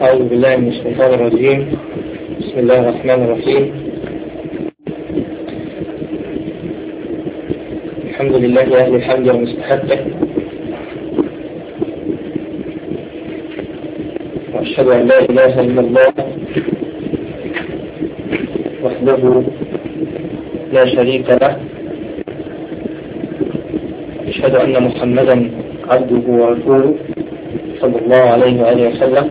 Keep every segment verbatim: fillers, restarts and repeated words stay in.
أعوذ بالله من الشيطان الرجيم. بسم الله الرحمن الرحيم. الحمد لله أهل الحمد ومستحقه، وأشهد أن لا إله إلا الله وحده لا شريك له، أشهد أن محمدا عبده ورسوله صلى الله عليه وآله وسلم.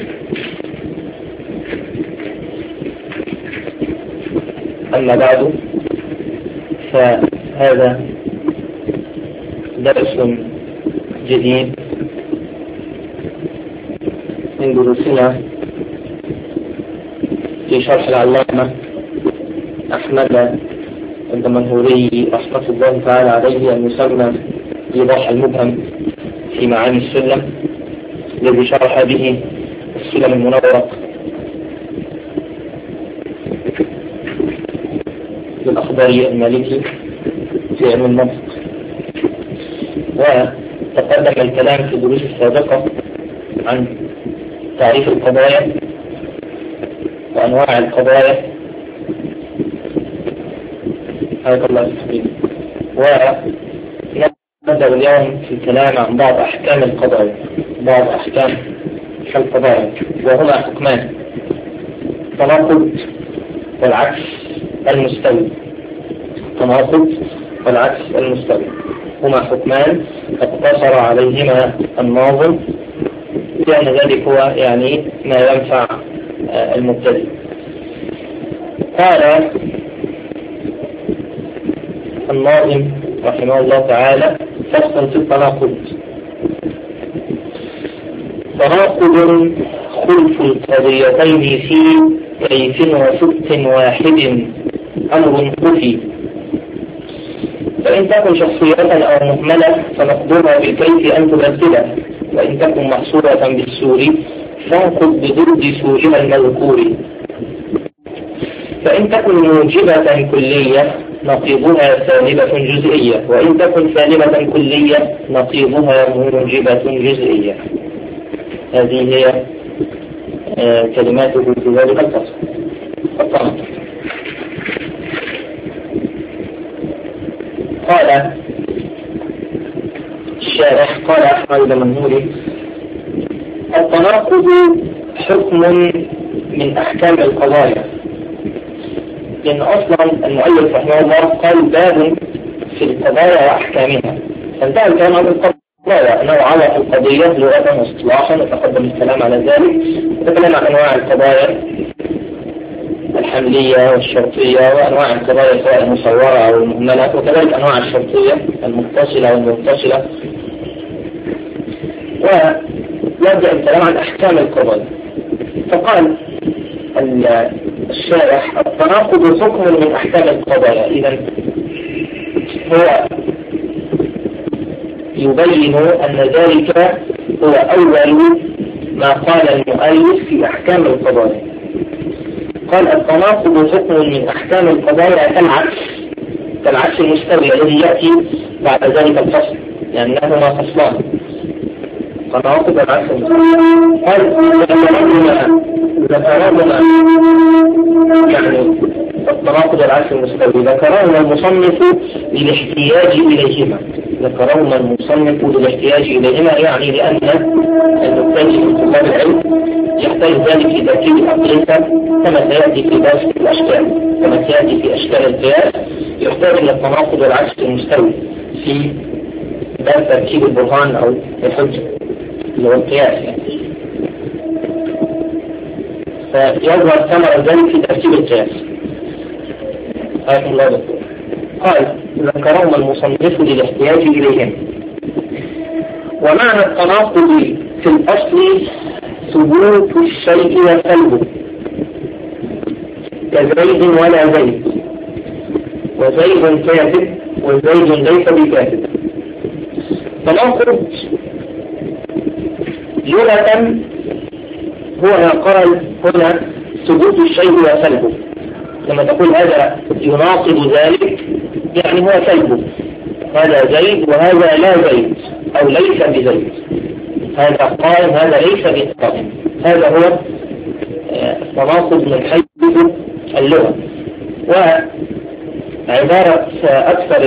أما بعد، فهذا درس جديد من دروسنا في شرح العلامة أحمد الدمنهوري رحمة الله تعالى عليه، أن يسمى إيضاح المبهم في معاني السلم، الذي شرح به السلم المنورق للأخضري المالكي في علم المنطق. وتقدم الكلام في الدروس السابقة عن تعريف القضايا وأنواع القضايا. حياك الله الحبيب. ونبدأ اليوم في الكلام عن بعض أحكام القضايا، بعض أحكام القضايا، وهما حكمان: التناقض والعكس المستوي. التناقض والعكس المستوي هما حكمان اقتصر عليهما الناظم، لأن ذلك هو يعني ما ينفع المبتدئ. قال الناظم رحمه الله تعالى: فصل في التناقض. تناقض خلف القضيتين في كيف وست واحد أمر خفي، فإن تكن شخصية أو مهملة فنقدرها بالكيف أن تبدله، وإن تكن محصورة بالسور فانقض بضد سورها المذكور. فإن تكن موجبة كلية نقيضها سالبة جزئية، وإن تكن سالبة كلية نقيضها موجبة جزئية. هذه هي آه كلماته في ذلك الفصل. التناقض. قال الشارح، قال أحمد الدمنهوري: التناقض حكم من أحكام القضايا. لأن أصلا المؤلف رحمه الله قال باب في القضايا وأحكامها، فانتهى الكلام عن القضايا أنه عرف القضية لغة واصطلاحا، وتقدم الكلام على ذلك، وتكلم عن أنواع القضايا الحملية والشرطية، وأنواع القضايا سواء المصورة أو المهملة، وكذلك أنواع الشرطية المتصلة والمنفصلة. ويبدأ الكلام عن أحكام القضايا. فقال الشارح: التناقض حكم من أحكام القضايا. إذن هو يبين أن ذلك هو أول ما قال المؤلف في أحكام القضايا. قال: التناقض حكم من أحكام القضايا كالعكس، كالعكس المستوي الذي يأتي بعد ذلك الفصل، لأنهما فصلان: تناقض والعكس المستوي. قال: ذكرهما ذكرهما يعني التناقض والعكس المستوي ذكرهما المصنف للاحتياج إليهما. ذكرهما المصنف للاحتياج إليهما، يعني لأن المبتدئ من طلاب العلم يحتاج ذلك في تركيب الأقيسة، كما سيأتي في درس الأشكال، كما سيأتي في أشكال القياس يحتاج إلى التناقض والعكس المستوي في درس تركيب البرهان أو الحجة اللي هو القياس يعني. فيظهر ثمر ذلك في تركيب القياس. آية الله دكتور. قال: ذكرهما المصنف للاحتياج إليهم. ومعنى التناقض في الأصل ثبوت الشيء وسلبه، كزيد ولا زيد، وزيد كاتب وزيد ليس بكاتب. تناقض لغة هو ما قال هنا ثبوت الشيء وسلبه. لما تقول هذا يناقض ذلك يعني هو سلبه، هذا زيد وهذا لا زيد أو ليس بزيد، هذا قائم هذا ليس بقائم. هذا هو التناقض من حيث اللغة. وعبارة أكثر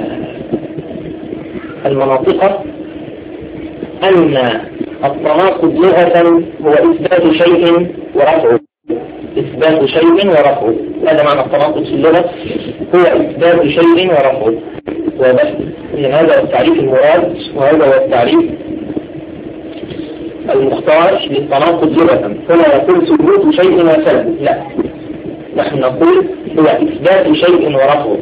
المناطق أن التناقض لغة هو إثبات شيء ورفعه، إثبات شيء ورفعه. هذا معنى التناقض في اللغة، هو إثبات شيء ورفعه. وبس هذا هو التعريف المراد، وهذا هو التعريف المختار للتناقض لغة. هنا يقول ثبوت شيء وسلبه، لا، نحن نقول هو إثبات شيء ورفعه،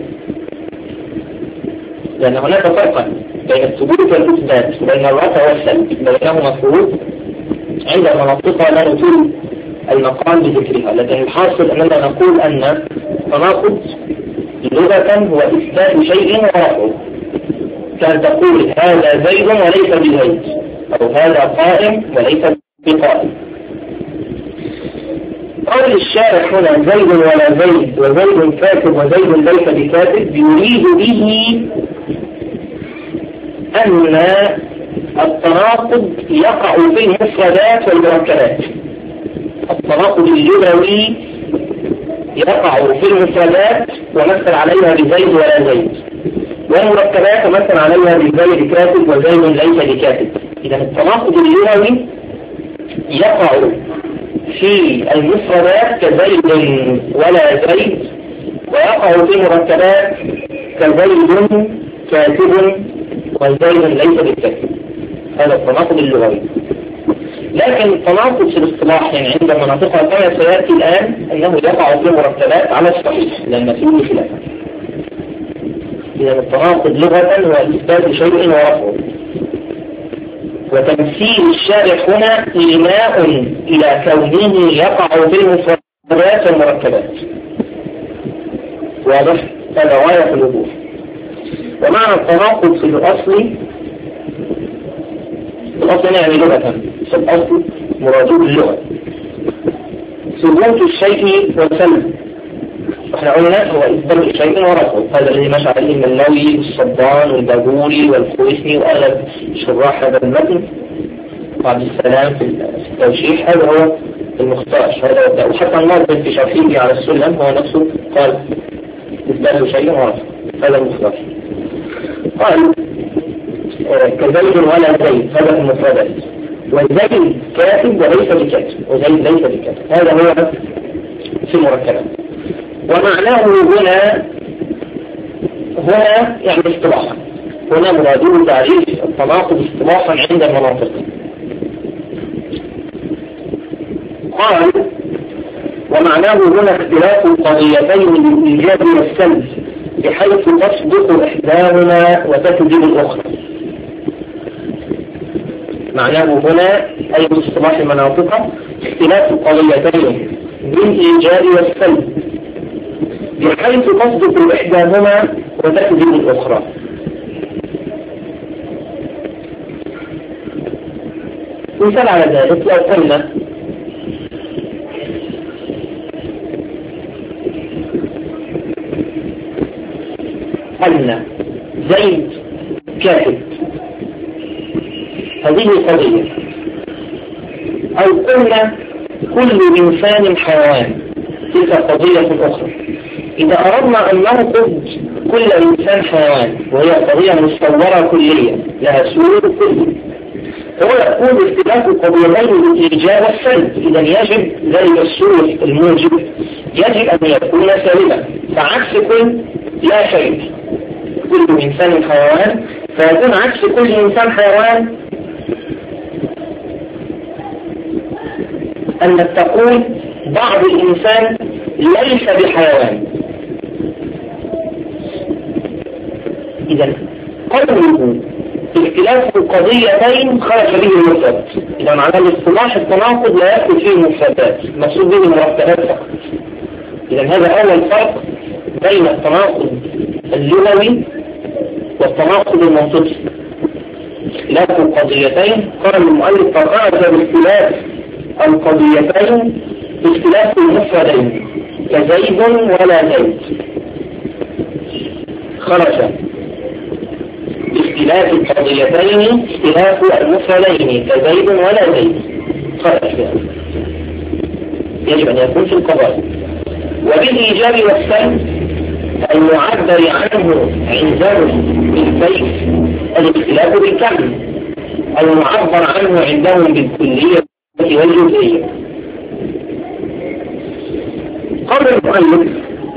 لأن هناك فرقا بين الثبوت والإثبات، بين الرفع والسلب، بينهما فروق عند المناطق لا نطول المقام بذكرها. لكن الحاصل أننا نقول أن التناقض لغة هو إثبات شيء ورفعه، كان تقول هذا زيد وليس بزيد، أو هذا قائم وليس بقائم. قول الشارح هنا زيد ولا زيد، وزيد كاتب وزيد ليس بكاتب، يريد به أن التناقض يقع في المفردات والمركبات. التناقض اللغوي يقع في المفردات ومثل عليها بزيد ولا زيد، والمركبات مثل عليها بزيد كاتب وزيد ليس بكاتب. إذا التناقض اللغوي يقع في المفردات كزيد ولا زيد، ويقع في المركبات كزيد كاتب وزيد ليس بالكاتب. هذا التناقض اللغوي. لكن التناقض في الاصطلاح يعني عند مناطقها كما سيأتي الآن أنه يقع في المركبات على الصحيح لأن فيه خلاف. إذا التناقض لغة هو إثبات شيء ورفعه. وتمثيل الشارح هنا إيماء إلى كونه يقع في المفردات والمركبات. واضح؟ هذا غاية الوضوح. ومعنى التناقض في الأصل، الأصل يعني لغة، في الأصل مرادود اللغة ثبوت الشيء وسلب. احنا قلنا هو إثبات شيء ورفعه، هذا الذي مشى عليه المنوي والصبان والباجوري والخويسي وأغلب شراح هذا المتن بعد السلام في التوشيح. هذا هو المختار، هذا هو. وحتى الناظر في شرحه على السلم هو نفسه قال إثبات شيء ورفعه، هذا المختار. قال كزيد ولا زيد، هذا في المفردات، وزيد كاتب وليس بكاتب، وزيد ليس بكاتب، هذا هو في المركبات. ومعناه هنا هنا يعني اصطلاحا، هنا مراده تعريف التناقض اصطلاحا عند المناطق. قال ومعناه هنا اختلاف القضيتين للإيجاب والسلب بحيث تصدق إحداهما وتكذب الأخرى. معناه هنا أي باصطلاح المناطق اختلاف القضيتين بالإيجاب والسلب بحيث تصدق إحداهما وتكذب الأخرى. مثال على ذلك لو قلنا أن زيد كاتب، هذه قضية. أو قلنا كل إنسان حيوان، تلك قضية أخرى. إذا أردنا أن ننقض كل إنسان حيوان وهي قضية مستورة كلية لها سور كلي، هو يقول اختلاف القضيتين بالإيجاب والسلب. إذا يجب ذلك السور الموجب يجب أن يكون سالبا، فعكس كل لا شيء. كل إنسان حيوان فيكون عكس كل إنسان حيوان أن تقول بعض الإنسان ليس بحيوان. إذا قوله اختلاف القضيتين خرج به المفرد. إذا معناه الاصطلاح التناقض لا يدخل فيه المفردات، مقصود به المركبات فقط. إذا هذا أول فرق بين التناقض اللغوي والتناقض المنطقي. اختلاف القضيتين قال المؤلف فخرج باختلاف القضيتين باختلاف المفردين كزيد ولا زيد. خرج باختلاف القضيتين اختلاف المفردين كزيد ولا زيد، خرج بها. يجب أن يكون في القضاء. وبالإيجاب والسلب المعبر عنه عندهم بالكيف الاختلاف بالكم، المعبر عنه عندهم بالكلية والجزئية. قول المؤلف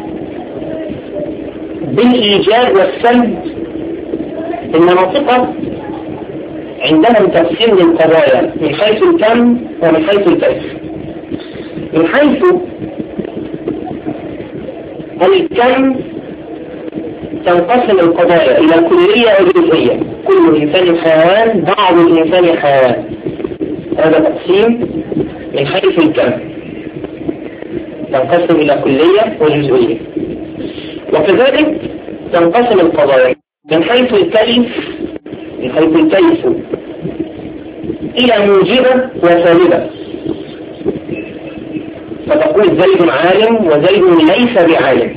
بالإيجاب والسلب إن منطقة عندهم تقسيم للقضايا من حيث الكم ومن حيث الكيف. من حيث الكم تنقسم القضايا إلى كلية وجزئية، كل إنسان حيوان، بعض الإنسان حيوان. هذا تقسيم من حيث الكم، تنقسم إلى كلية وجزئية. وكذلك تنقسم القضايا من حيث الكيف من حيث الكيف إلى موجبة وسالبة، فتقول زيد عالم وزيد ليس بعالم.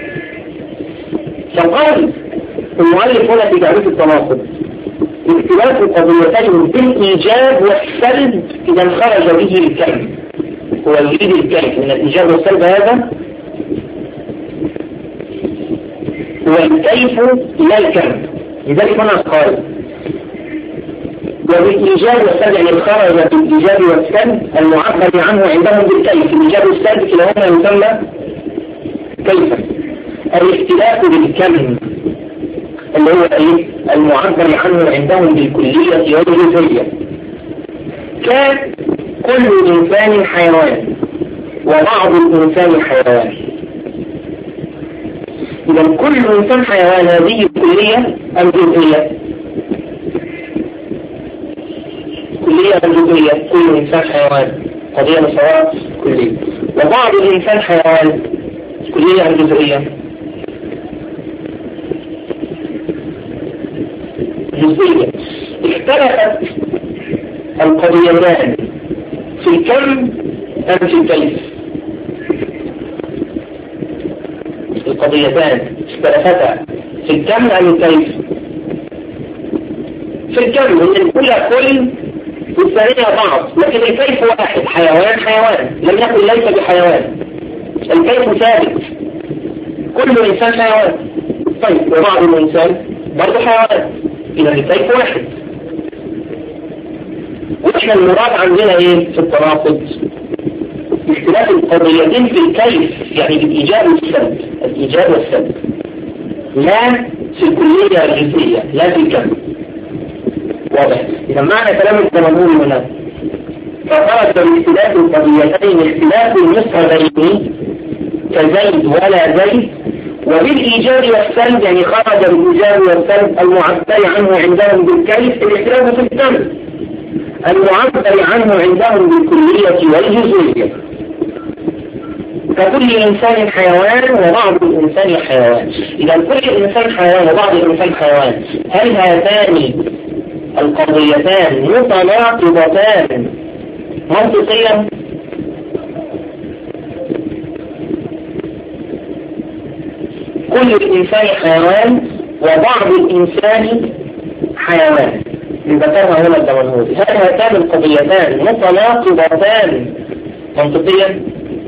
فقال المؤلف هنا في تعريف التناقض اختلاف قضيتين بالإيجاب والسلب إذا خرج به الكم. هو يريد الكيف من الإيجاب والسلب، هذا هو الكيف لا الكم. لذلك هنا قال وبالإيجاب والسلب يعني خرج بالإيجاب والسلب المعبر عنه عندهم بالكيف. الإيجاب والسلب كلاهما يسمى كيفا. الاختلاف بالكم اللي هو ايه المعبر عنه عندهم بالكلية والجزئية. كان كل إنسان حيوان وبعض الإنسان حيوان. إذا كل إنسان حيوان هذه كلية أم جزئية؟ كلية أم جزئية؟ كل إنسان حيوان قضية مساواة كلية. وبعض الإنسان حيوان كلية أم جزئية؟ جزئية. اختلفت القضيتان في الكم أم في الكيف؟ القضيتان اختلفتا في الكم أم الكيف؟ في الكم، إن الأولى كل والثانية بعض، لكن الكيف واحد، حيوان حيوان، لم يكن ليس بحيوان. الكيف ثابت، كل إنسان حيوان. طيب وبعض الإنسان برضه حيوان، إذا الكيف واحد. وإحنا المراد عندنا إيه في التناقض؟ اختلاف القضيتين في الكيف، يعني بالإيجاب والسلب، الإيجاب والسلب، لا في الكلية والجزئية، لا في الكم. واضح؟ إذا معنى كلام التناقض هنا فخرج باختلاف القضيتين اختلاف المصهرين كزيد ولا زيد، وبالإيجاب والسلب يعني خرج بالإيجاب والسلب المعبر عنه عندهم بالكيف الاختلاف في الكم، المعبر عنه عندهم بالكلية والجزئية. فكل إنسان حيوان وبعض الإنسان حيوان. إذا كل إنسان حيوان وبعض الإنسان حيوان، هل هاتان القضيتان متناقضتان منطقيا؟ كل الإنسان حيوان وبعض الإنسان حيوان، ذكرها هنا الدمنهوري. هل هاتان القضيتان متناقضتان منطقيا؟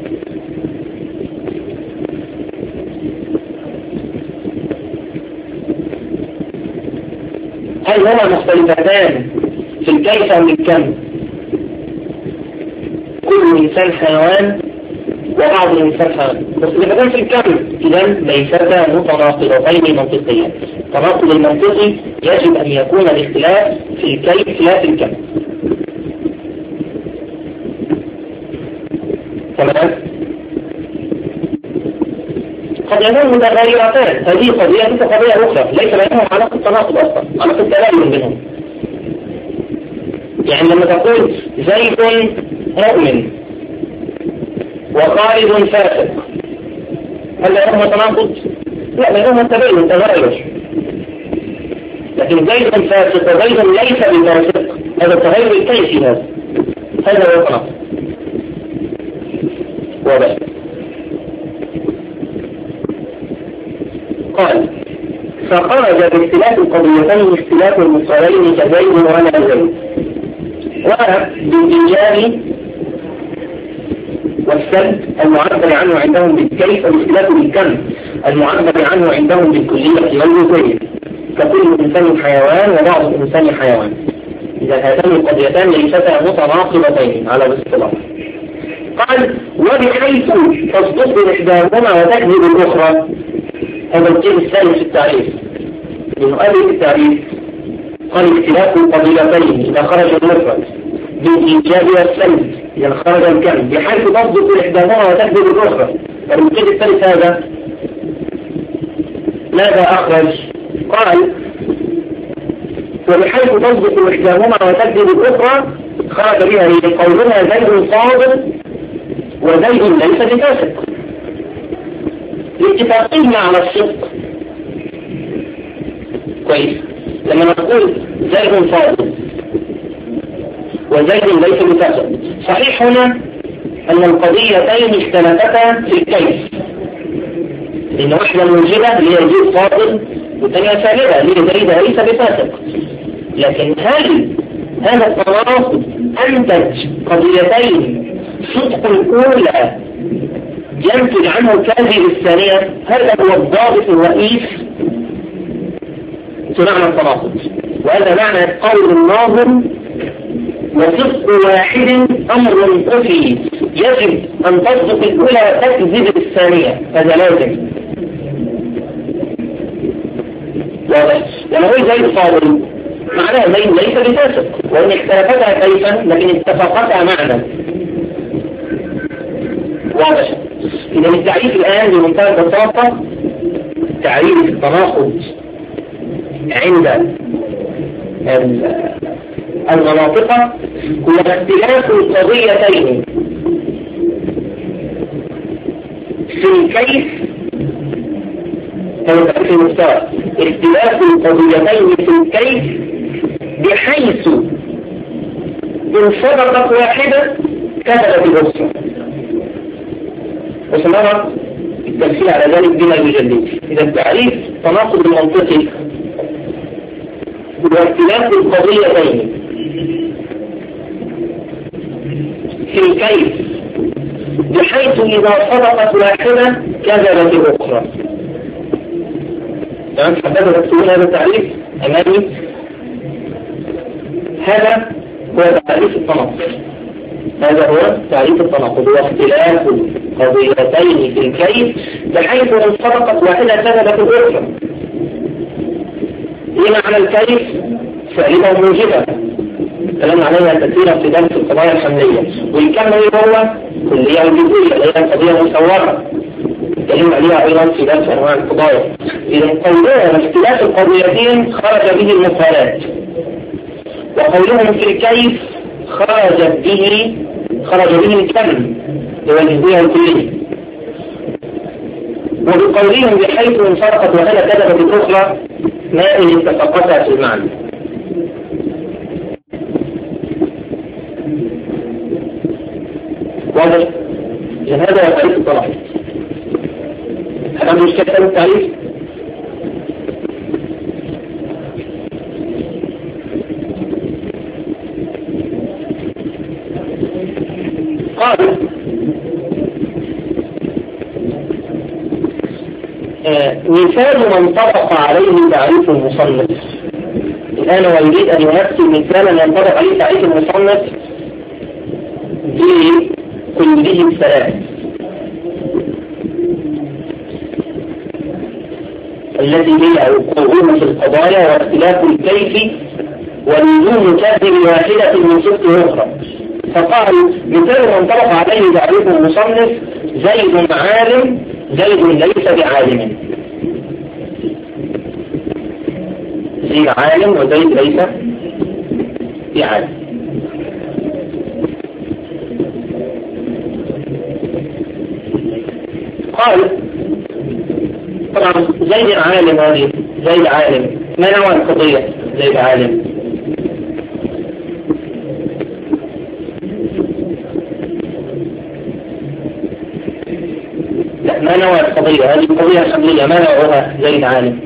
هل هما مختلفتان في الكيف أم الكم؟ كل إنسان حيوان وبعض الإنسان حيوان، بس إذا كان في الكم إذا ليستا متناقضتين منطقيا. التناقض المنطقي يجب أن يكون الاختلاف في الكيف لا في الكم. تمام؟ قضيتان متغيرتان، هذه قضية مثل قضية أخرى ليس بينهم علاقة تناقض أصلا، علاقة تباين بينهم. يعني لما تقول زيد مؤمن وخالد فاسق، هل بينهما تناقض؟ لا، بينهما تباين تغير. لكن زيد فاسق وزيد ليس بفاسق، هذا التغير الكيفي، هذا هذا هو التناقض. واضح؟ قال فخرج باختلاف القضيتين اختلاف المصدرين كزيد ولا زيد. وبالإيجاب والسلب المعبر عنه عندهم بالكيف والاختلاف بالكم المعبر عنه عندهم بالكلية والجزئية، فكل إنسان حيوان وبعض الإنسان حيوان. إذا هاتان القضيتان ليستا متناقضتين على الاصطلاح. قال وبحيث تصدق إحداهما وتكذب الأخرى. هذا القيد الثاني في التعريف، لنؤلف التعريف. قال اختلاف القضيتين إذا خرج المفرد بالإيجاب والسلب إذا خرج الكم بحيث تصدق إحداهما وتكذب الأخرى. القيد الثالث هذا ماذا أخرج؟ قال وبحيث تصدق إحداهما وتكذب الأخرى خرج بها لقولنا زيد صادق وزيد ليس بفاسق، لاتفاقنا على الصدق. كويس. لما نقول زيد صادق وزيد ليس بفاسق، صحيح هنا أن القضيتين اختلفتا في الكيف، لأن واحدة موجبة اللي هي زيد صادق والثانية سالبة اللي هي زيد ليس بفاسق. لكن هل هذا التناقض أنتج قضيتين صدق الأولى ينتج عنه كاذب الثانية؟ هذا هو الضابط الرئيس في معنى التناقض، وهذا معنى قول الناظم وصدق واحد أمر خفي يجب أن تصدق الأولى وتكذب الثانية، هذا لازم. واضح؟ لما هو زي صادق معناها زي ليس بفاسق، وإن اختلفتا كيفا لكن اتفقتا معنى. واضح؟ إذا التعريف الآن بمنتهى البساطة تعريف التناقض عند المناطق هو اختلاف القضيتين في الكيف أو في المستوى، اختلاف القضيتين في الكيف بحيث إن صدقت واحدة كذبت الأخرى. وسنرى التمثيل على ذلك بما يجلد. إذا التعريف تناقض المنطقي هو اختلاف القضيتين في الكيف بحيث إذا صدقت واحدة كذبت الأخرى. تمام؟ حبذا تكتبون هذا التعريف أمامي. هذا هو تعريف التناقض. هذا هو تعريف التناقض، هو اختلاف القضيتين في الكيف بحيث إن صدقت واحدة كذبت الأخرى. إيه معنى الكيف؟ سالبة وموجبة، كلام عليها كثيرا في درس القضايا الحملية. والكم هو كلية وجزئية، اللي هي قضية مصورة، كلام عليها أيضا في درس أنواع القضايا. إذا قولنا اختلاف القضيتين خرج به المفردات، وقولهم في الكيف خرج به خرج به الكم هو الجزئية الكلية. وبقولهم بحيث إن صدقت وهلا كذبت الأخرى ما إن اتفقتا في المعنى. واضح؟ إذن هذا هو تعريف التناقض. هل عنده مشكلة في التعريف؟ قال آه مثال من طبق عليه تعريف المصنف. الآن هو يريد أن يمثل مثالا ينطبق عليه تعريف المصنف بكله الثلاث التي هي القرون في القضايا واختلاف الكيف ولزوم كذب واحدة من صدق أخرى. فقال مثال من طبق عليه تعريف المصنف زيد عالم زيد ليس بعالم. زيد عالم وزيد ليس بعالم. قال طبعا زيد عالم، هذه زيد عالم ما نوع القضية؟ زيد عالم لا، ما نوع القضية؟ هذه القضية الحملية ما نوعها؟ زيد عالم.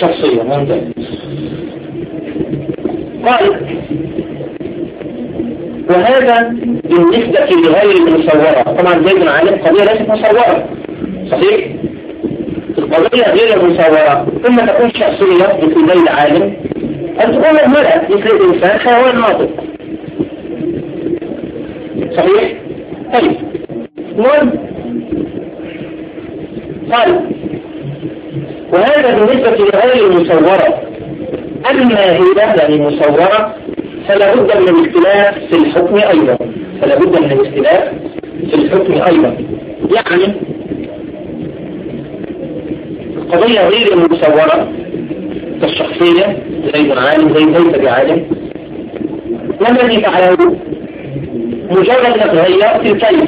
شخصية. ممتاز. قال وهذا بالنسبة لغير المصورة. طبعا زيد عالم قضية ليست مصورة، صحيح؟ القضية غير المصورة ثم تكون شخصية مثل زيد عالم، أن تكون مهملة مثل الإنسان حيوان ناطق، صحيح؟ طيب المهم قال وهذا بالنسبة لغير المصورة. أما هي يعني المصورة فلا بد من الاختلاف في الحكم أيضا، فلا بد من الاختلاف في الحكم أيضا. يعني القضية غير المصورة كالشخصية زيد عالم زي ليس بعالم، والذي فعله مجرد تغير في الكيف.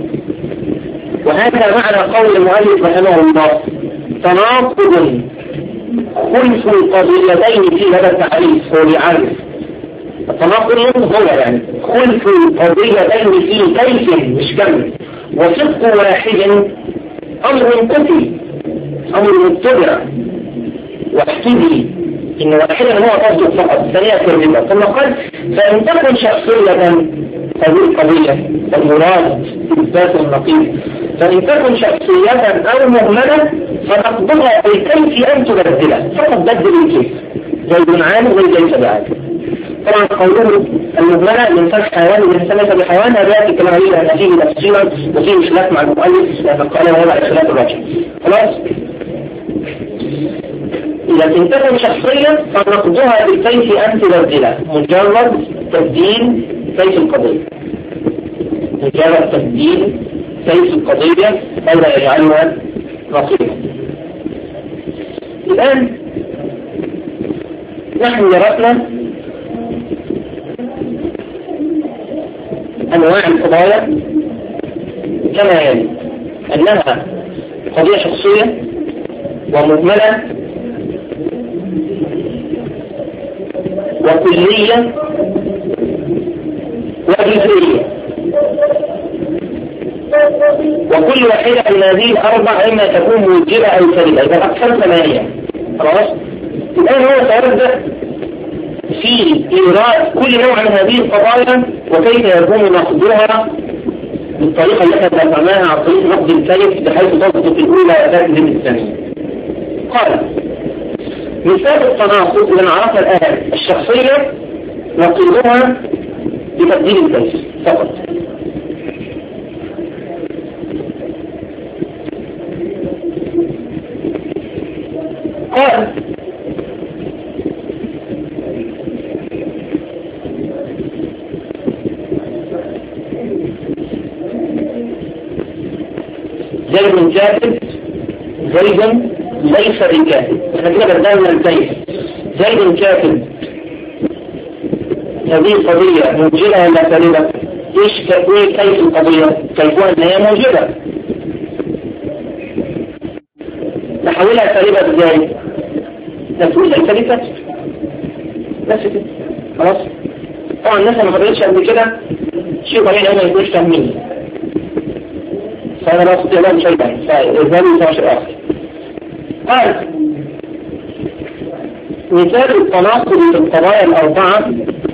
وهذا معنى قول المؤلف رحمه الله تناقض خلف القضيتين في هذا التعريف. هو بيعرف التناقض هو يعني خلف القضيتين في كيف مش كم، وصدق واحد أمر قتل أمر متبع، واحتمي إن واحدا هو تصدق فقط ثانية كذبة. ثم قال فإن تكن شخصية هذه القضية والمراد إثبات النقيض، فإن تكن شخصية أو مهملة فنقضها بالكيف أن تبدلها، فقط بدل الكيف زي عالم زي ليس بعالم. طبعا قوله المهملة الإنسان حيوان والإنسان ليس بحيوان هذا الكلام عليه أن فيه تفصيلا وفيه خلاف مع المؤلف لأن قال هذا الخلاف الراجح. خلاص إذا انتهى شخصيا فنقضها بالكيف أن تبدلها، مجرد تبديل كيف القضية، مجرد تبديل كيف القضية ولا يجعلها نصيبا. الآن نحن درسنا أنواع القضايا كما يلي: أنها قضية شخصية ومهملة وكلية وجزئية، وكل واحدة من هذه الأربع إما تكون موجبة أو سلبية، إذا أكثر ثمانية. خلاص؟ الآن هو سيبدأ في إيراد كل نوع من هذه القضايا وكيف يكون نقدها بالطريقة التي ذكرناها عن طريق نقد الكيف بحيث تصدق الأولى وتكذب الثانية. قال مثال التناقض اللي نعرفها الآن الشخصية نقدها بتبديل الكيف فقط. قال زيد كاتب زيد ليس بكاتب. احنا كده بدأنا الكيف. زيد كاتب هذه القضية موجبة ولا سالبة؟ ايش كيف القضية؟ كيفها ان هي موجبة. نحولها سالبة ازاي؟ نقول سالبة بس كده خلاص. طبعا الناس ما قدرتش قبل كده شيء طبيعي ما يكونش فاهمين، فأنا لا أستطيع لهم شيئا فإذهبوا إلى شيء آخر. قال مثال التناقض في القضايا الأربعة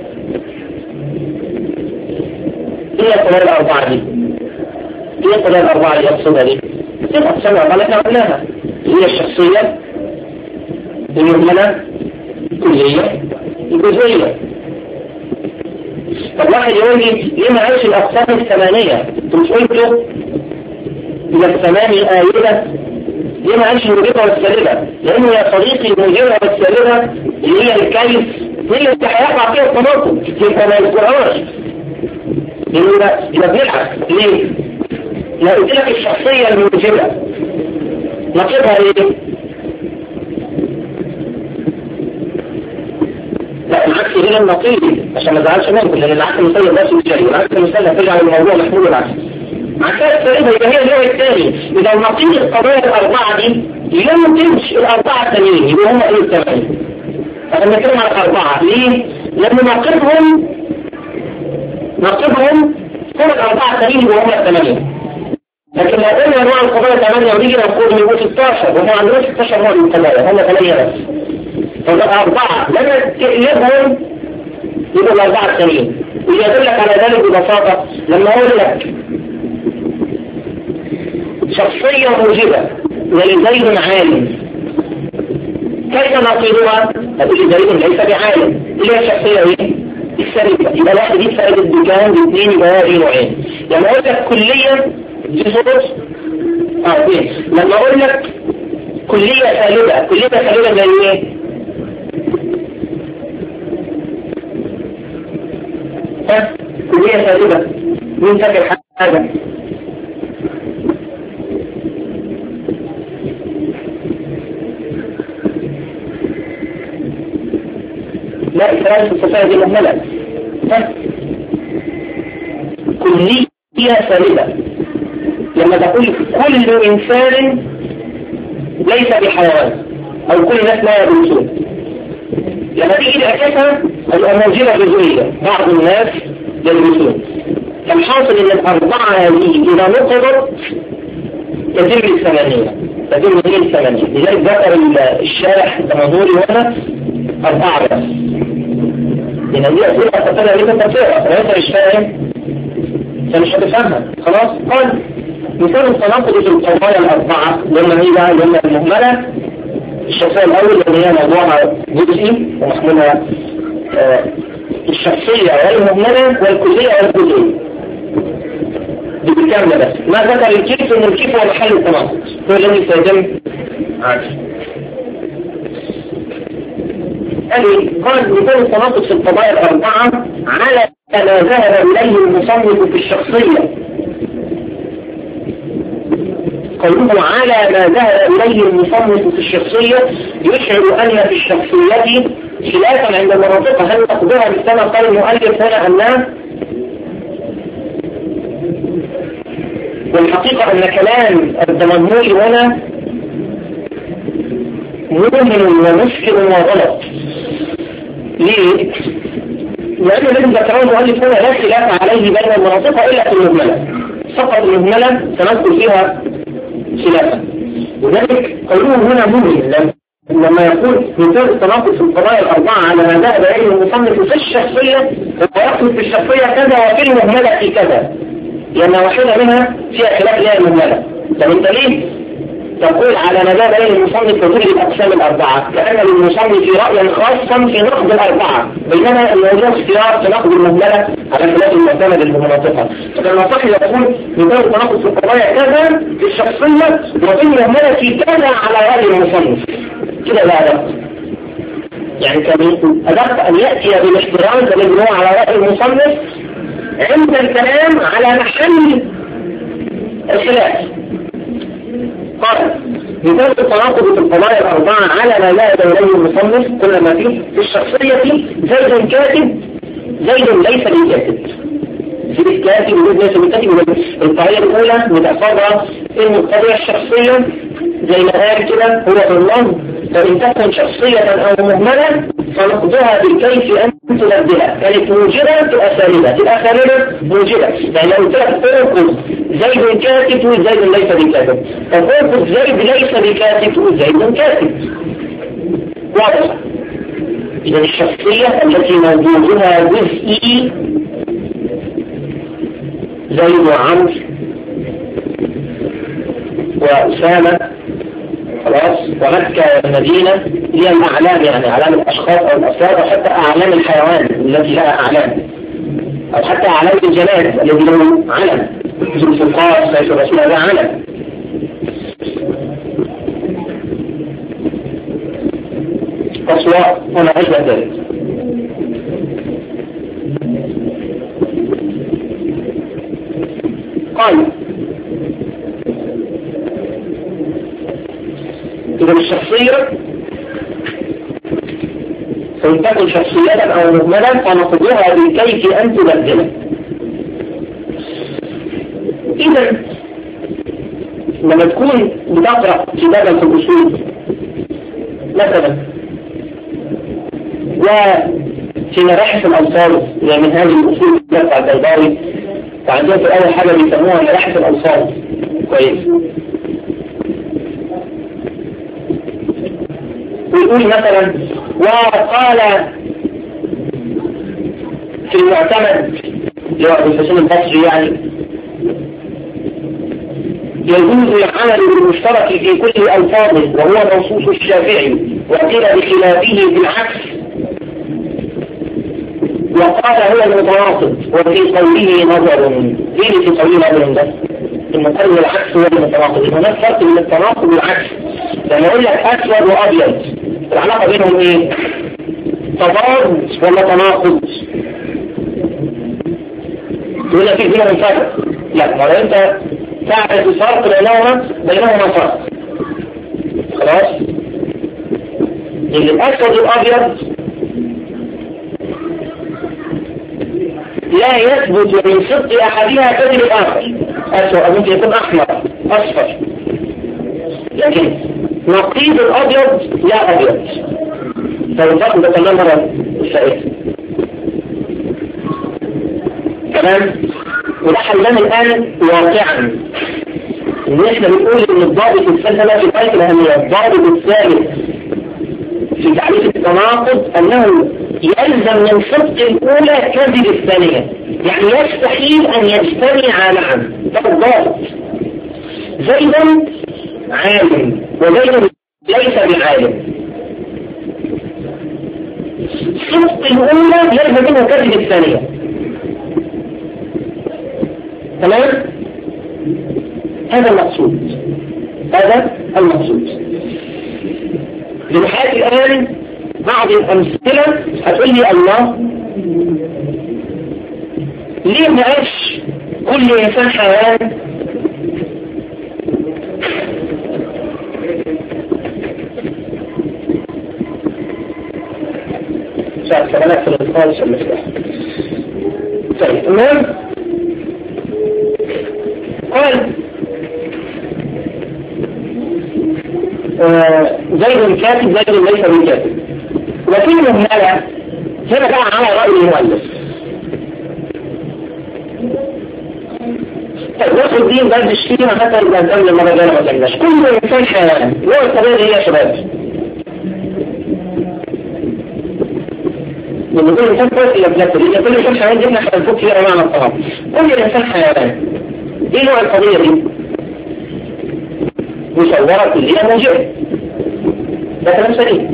هي القضايا الأربعة دي. هي القضايا الأربعة اللي يقصدها دي تبقى تسمع قال احنا قلناها هي الشخصية المهملة الكلية الجزئية. طب واحد يقول لي ليه ما عايش الأقسام الثمانية؟ مش قلته إلى الثمانية آية ليه ما عايش الموجبة والسالبة؟ لأنه يا صديقي الموجبة والسالبة اللي هي الكيف هي اللي هيقع فيها التناقض يبقى ما يذكرهاش. يبقى يبقى بنلعب ليه؟ لو قلت لك الشخصية الموجبة نقيضها ايه؟ لا العكس هنا النقيض عشان ما تزعلش منكم لأن العكس المسلم نفسه الشيء والعكس المسلم تجعل الموضوع محمول العكس. عكاية السالبة يبقى هي النوع الثاني. إذا نقيض القضايا الأربعة دي يمكنش الأربعة الثانيين يبقى هم ايه الثمانية. فاحنا نتكلم على الأربعة ليه؟ لأن نقيضهم نقيضهم كل الأربعة الثانيين يبقى هم الثمانية. لكن لو قلنا نوع القضايا ثمانية ونيجي نقول يبقوا ستاشر وهم عندنا ستاشر نوع من القضايا هم ثمانية بس. أربعة لما تقلبهم يبقوا الأربعة الثانيين. ويدل لك على ذلك ببساطة لما أقول لك شخصية موجبة ولزيد عالم، كيف نقيدها؟ هتقول زيد ليس بعالم، اللي هي الشخصية ايه؟ السالبة. يبقى الواحد دي فائدة بكام باثنين يبقى هي نوعين. لما أقول لك كلية دي صوت اه اثنين. لما أقول لك كلية سالبة، كلية سالبة زي ايه؟ ها؟ كلية سالبة مين فاكر حاجة؟ لا إسرائيل في الصفحة دي مهملة. كلية سالبة لما تقول كل إنسان ليس بحيوان أو كل الناس لا يدرسون، لما تيجي لأساسها الموجبة جزئية بعض الناس يدرسون. الحاصل إن الأربعة هذه إذا نقضت تتم الثمانية، تتم هي الثمانية. لذلك ذكر الشارح الدمنهوري هنا أربعة بس، لأن دي أسئلة تتبع لك تفسيرها فيسر الشارح فمش هتفهمها خلاص. قال مثال التناقض في القضايا الأربعة لما هي بقى لما المهملة الشخصية الأول اللي هي موضوعها جزئي ومحمولها آه الشخصية والمهملة والكلية والجزئية دي بالكاملة. بس ما ذكر الكيف إن الكيف هو محل التناقض هو الذي سيتم عادي. قال مثال التناقض في القضايا الأربعة على ما ذهب إليه المصنف في الشخصية. قوله على ما ذهب إليه المصنف في الشخصية يشعر أن في الشخصية خلافا عند المناطق. هل نقدرها مثل قال المؤلف هنا أنها والحقيقة أن كلام الدمنهوري هنا مؤمن ومشكل وغلط. ليه؟ لأن الذي ذكره المؤلف هنا لا خلاف عليه بين المناطق إلا في المهملة، فقط المهملة سنذكر فيها خلافا. لذلك قوله هنا مؤمن لما يقول مثال التناقض في القضايا الأربعة على ما ذهب إليه المصنف في الشخصية ويقصد في الشخصية كذا وفي المهملة في كذا، لأن واحدة منها فيها خلاف لها المهملة. طب انت ليه تقول على ما ذهب إليه المصنف وتجري الأقسام الأربعة كأن للمصنف رأيا خاصا في نقد الأربعة، بينما الموضوع اختيار في نقد المهملة على خلاف المعتمد المناطقة. فكما صح يقول مثال التناقض في القضايا كذا في الشخصية وفي المهملة في كذا على رأي المصنف كده. لا أدق يعني كان أدق أن يأتي بالاحترام الذي هو على رأي المصنف عند الكلام على محل الخلاف. قال مثال التناقض في القضايا الأربعة على ما ذهب إليه المصنف كل ما فيه في الشخصية زيد كاتب زيد ليس بالكاتب. في الكاتب وزيد ليس بالكاتب. القضية الأولى متأخرة إن القضية الشخصية زي ما قال كده هو في الله، فإن تكون شخصية أو مهملة فنقضها بالكيف أن تنبهها. كانت موجبة تبقى سالبة، تبقى سالبة موجبة. يعني لو تلك تركض زيد كاتب وزيد ليس بكاتب، فتركض زيد ليس بكاتب وزيد كاتب. واضح؟ إذا الشخصية التي موجودها جزئي زيد وعمر وأسامة خلاص ومكة والمدينة هي الأعلام، يعني أعلام الأشخاص أو الأفراد أو حتى أعلام الحيوان التي لها أعلام، أو حتى أعلام الجماد الذي له علم مثل الفقار سيف الرسول له علم. أصوات وما أشبه ذلك. قال إذا الشخصية فإن تكن شخصية أو مهملة فنقضها بالكيف أن تبدله. إذا لما تكون بتقرأ كتابا في الأصول مثلا وفي مراحل الألفاظ يعني من هذه الأصول بتاع البيضاوي وعندهم في أول حاجة بيسموها مراحل الألفاظ كويس، بيقول مثلا وقال في المعتمد اللي هو ابو الحسين البصري يعني يجوز العمل بالمشترك في كل الفاظه وهو منصوص الشافعي، وقيل بخلافه بالعكس وقال هو المتواصل، وفي قوله نظر. ايه اللي في قوله نظر ده؟ المقابل العكس هو المتناقض. هناك فرق بين التناقض والعكس. لما اقول لك اسود وابيض العلاقه بينهم ايه؟ تضاد ولا تناقض؟ تقول لك في بينهم فرق. لا، ما لو انت تعرف الفرق بينهما بينهما فرق خلاص. ان الاسود والابيض لا يثبت من صدق احدها كذب الاخر. اسود ممكن يكون احمر اصفر، لكن نقيض الابيض لا ابيض. فالفرق ده كمان مرة الفائدة تمام. وده حلنا الان واقعا ان احنا بنقول ان الضابط الثالث ده في غاية الاهمية. الضابط الثالث في تعريف التناقض انه يلزم من صدق الاولى كذب الثانية، يعني يستحيل ان يجتمع معا. ده الضابط. زيد عالم وزيد ليس بعالم. صدق الاولى يلزم منه كذب الثانية تمام. هذا المقصود، هذا المقصود. لنحاكي الآن بعض الأمثلة. هتقول لي الله ليه ما قالش كل إنسان حيوان؟ شاء سلامات في الخالص المفتاح. طيب تمام. قال آه زيد كاتب زيد ليس بكاتب، لكن مهملة هنا بقى على رأي المؤلف. طيب ناخد دين بقى الشيء مثلا قدام لما رجعنا ما تجناش كل إنسان حيوان. هو الطبيعي هي يا شباب لما كل إنسان كويس إلى بلاته، لأن كل إنسان حيوان دي احنا هنفوق فيها معنى الطبع. كل إنسان حيوان ايه نوع القضية دي؟ مصورة كلية موجبة. ده كلام سليم.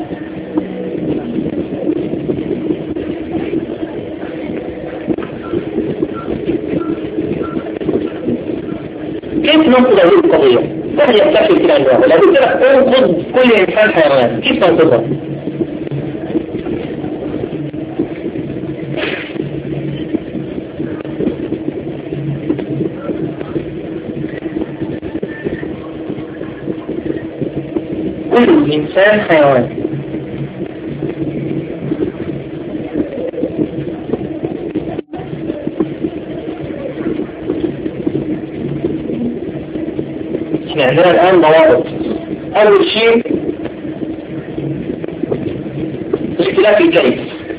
كيف ننقض هذه القضية؟ نحن يكتفي كده النوع. لو قلت لك انقض كل إنسان حيوان كيف تنقضها؟ كل إنسان حيوان. احنا عندنا الآن ضوابط. أول شيء اختلاف الكيف،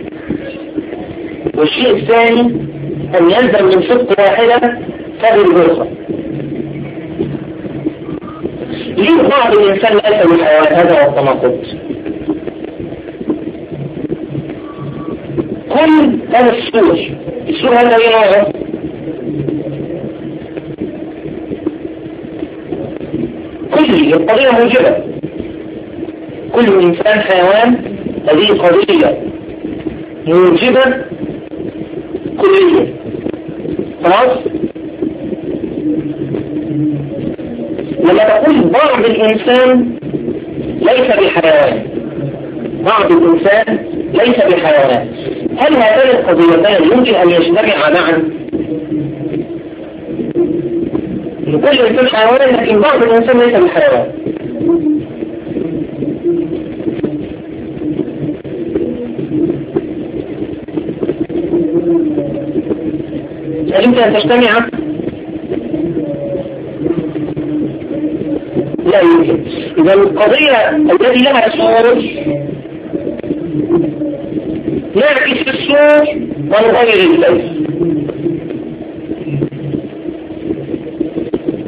والشيء الثاني أن يلزم من صدق واحدة فهي الغرفة. ليه بعض الإنسان ليس بالحيوان؟ هذا هو التناقض. كل هذا السور السور هذا ايه نوعه؟ كل القضية موجبة. كل إنسان حيوان هذه قضية موجبة كلية خلاص. لما تقول بعض الإنسان ليس بحيوان، بعض الإنسان ليس بحيوان، هل هذين القضيتان يمكن أن يجتمعا معا؟ كل إنسان حيوان لكن بعض الإنسان ليس بحيوان. هل يمكن أن تجتمع؟ لا يمكن. إذا القضية التي لها صور نعكس الصور ونغير الكيف.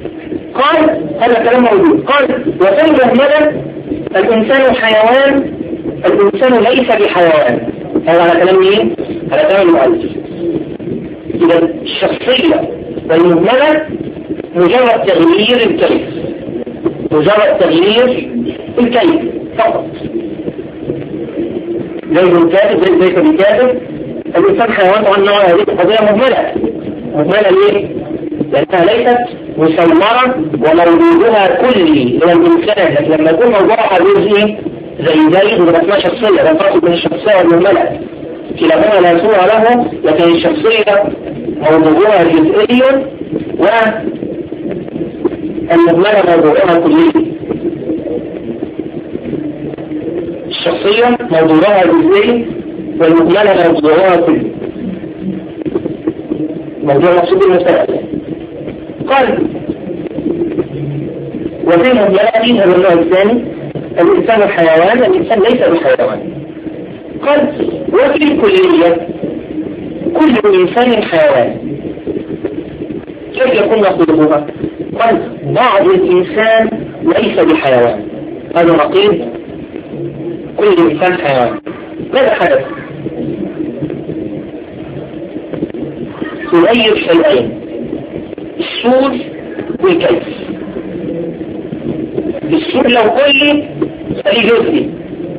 قال هذا كلام موجود. قال وفي مهملا الإنسان حيوان الإنسان ليس بحيوان. هذا على كلام مين؟ على كلام المؤلف. إذا الشخصية والمهملة مجرد تغيير الكيف، مجرد تغيير الكيف فقط. زي الكاتب زي زي الكاتب الإنسان حيوان. طبعا نوع هذه القضية مهملة. مهملة ليه؟ لأنها ليست مسمرة وموجودها كلي إلى الإنسان، لكن لما يكون موضوعها جزئي زي زي ما اسمها شخصية، ده فرق بين الشخصية والمهملة. كلاهما لا صورة له، لكن الشخصية موضوعها جزئي والمهملة موضوعها كلي. الشخصية موضوعها جزئي والمهملة موضوعها كلي. موضوع مقصود المستقبل. قال وفي مهملته هذا النوع الثاني الإنسان الحيوان. الإنسان ليس بحيوان. قال وفي الكلية كل إنسان حيوان. كيف يكون نقيضها؟ قال بعض الإنسان ليس بحيوان. هذا نقيض كل إنسان حيوان. ماذا حدث؟ تغير شيئين، السور والكيف. السور لو كلي فليه جزئي،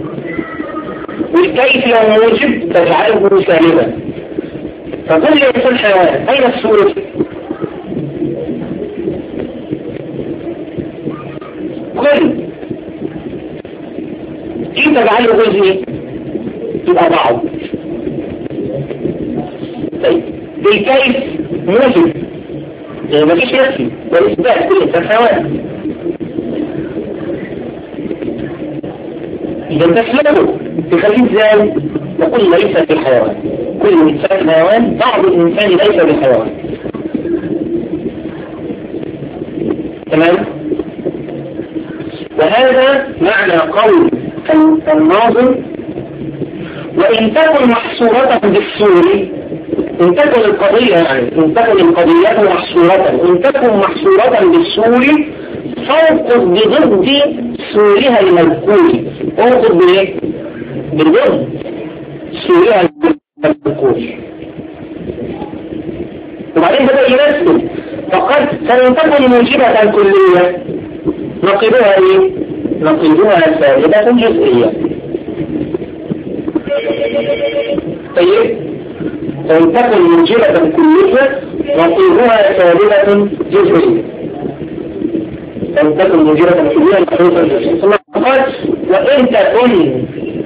والكيف لو موجب تجعله سالبا. فكل إنسان حيوان. أين السور؟ كل كيف تجعله جزئي؟ يبقى بعض. طيب بالكيف موجب يعني ما فيش نفسي والإثبات كل إنسان حيوان. إذا تسلمه تخليه ازاي؟ نقول ليس بحيوان. كل إنسان حيوان، بعض الإنسان ليس بحيوان. تمام؟ وهذا معنى قول الناظم وإن تكن محصورة بالسور. إن تكن القضية يعني إن تكن القضية محصورة إن تكن محصورة بالسور فوقف بضد سورها المذكور. اوقف بايه؟ بضد سورها المذكور. وبعدين بدأ يمثل فقد فإن تكن موجبة كلية نقضها ايه؟ نقضها سالبة جزئية. طيب فإن تكن موجبة كلية نقضها سالبة جزئية. فإن تكن موجبة كلية نقضها جزئية. ثم قال وإن تكن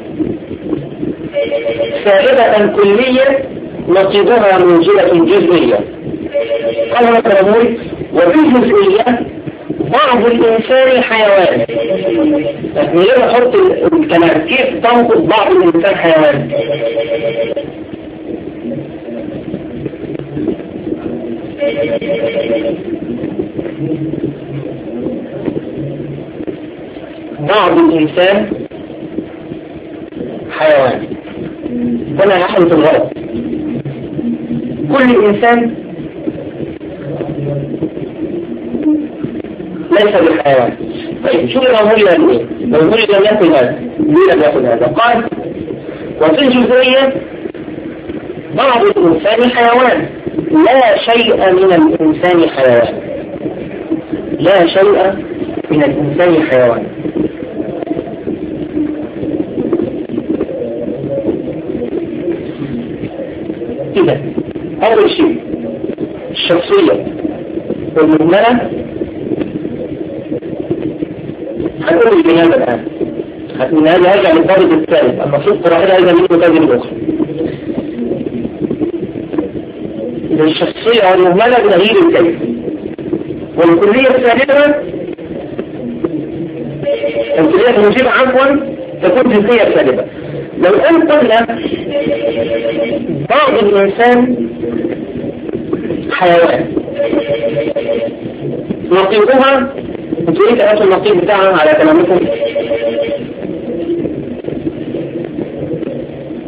سالبة كلية نقضها موجبة جزئية. قال مثلا نقول وفي الجزئية بعض الإنسان حيوان. لكن ليه نحط الكلام كيف تنقض بعض الإنسان حيوان؟ بعض الإنسان حيوان. هنا نحن في الغلط. كل إنسان ليس بالحيوان. طيب شو لو هو لم ايه؟ لو هو لم يأكل هذا ليه لم يأكل هذا؟ قال وفي الجزئية بعض الإنسان حيوان. لا شيء من الإنسان حيوان. لا شيء من الإنسان حيوان. إذا أول شيء الشخصية والمهملة هنقول الجنابة الآن. من هذا هرجع للضابط الثالث أما صدق راحلة أيضا منه تاجر الأخرى. إذا الشخصية والمهملة بتغيير الكيف، والكلية الثالثة الكلية الموجبة عفوا تكون جزئية ثالثة. لو أن قلنا بعض الإنسان حيوان نقيضها تريد أن النقيض بتاعها على كلامكم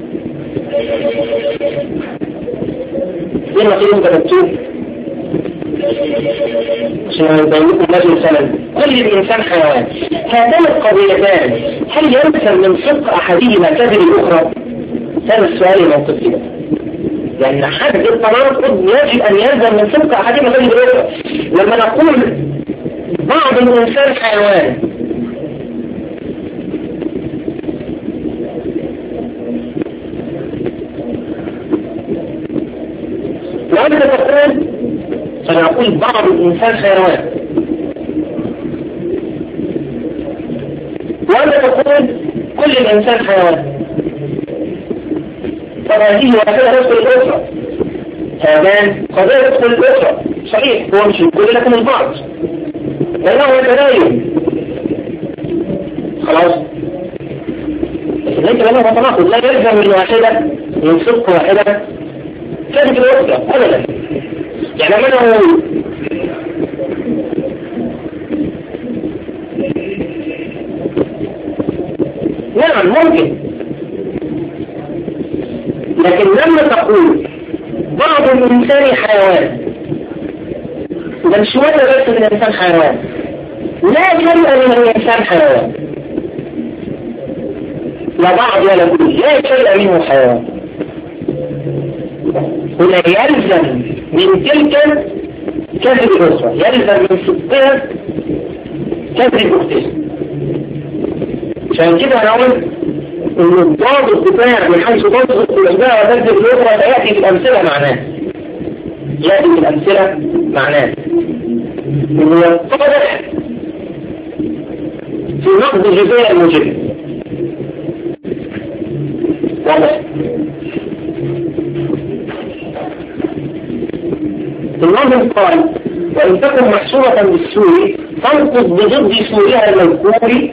ايه النقيض انت كتبتوه؟ عشان يبين لكم مثلا كل الإنسان حيوان. هاتان القضيتان هل يلزم من صدق أحدهما كذب الأخرى؟ هذا السؤال الموقفي ده، لأن حد التناقض يجب أن يلزم من صدق أحدهما كذب الأخرى. لما نقول بعض الإنسان حيوان وأنت تقول فنقول بعض الإنسان حيوان، وأنت تقول كل الإنسان حيوان، فهذه واحدة تدخل الأسرة. هذان قضية تدخل الأسرة صحيح، هو مش الكل لكن البعض، لأنه يتداين خلاص. لكن لما تناقض لا يلزم من واحدة من صدق واحدة كذب الأسرة أبدا. يعني لما أنا أقول نعم ممكن، لكن لما تقول بعض الإنسان حيوان ده مش ولا بس من الإنسان حيوان، لا شيء من الإنسان حيوان، لا بعض ولا كل، لا شيء منه حيوان. هنا يلزم من تلك كذب الأسرة، يلزم من صدقها كذب أختها. عشان كده نقول إن الضابط بتاع من حيث تصدق الأخبار وتكذب الأخرى سيأتي بالأمثلة معناه، يأتي بالأمثلة معناه إنه يتضح في نقد الجزاء المجرم. واضح؟ النظم قال وإن تكن محصورة بالسوء تنقض بضد سوءها المذكور،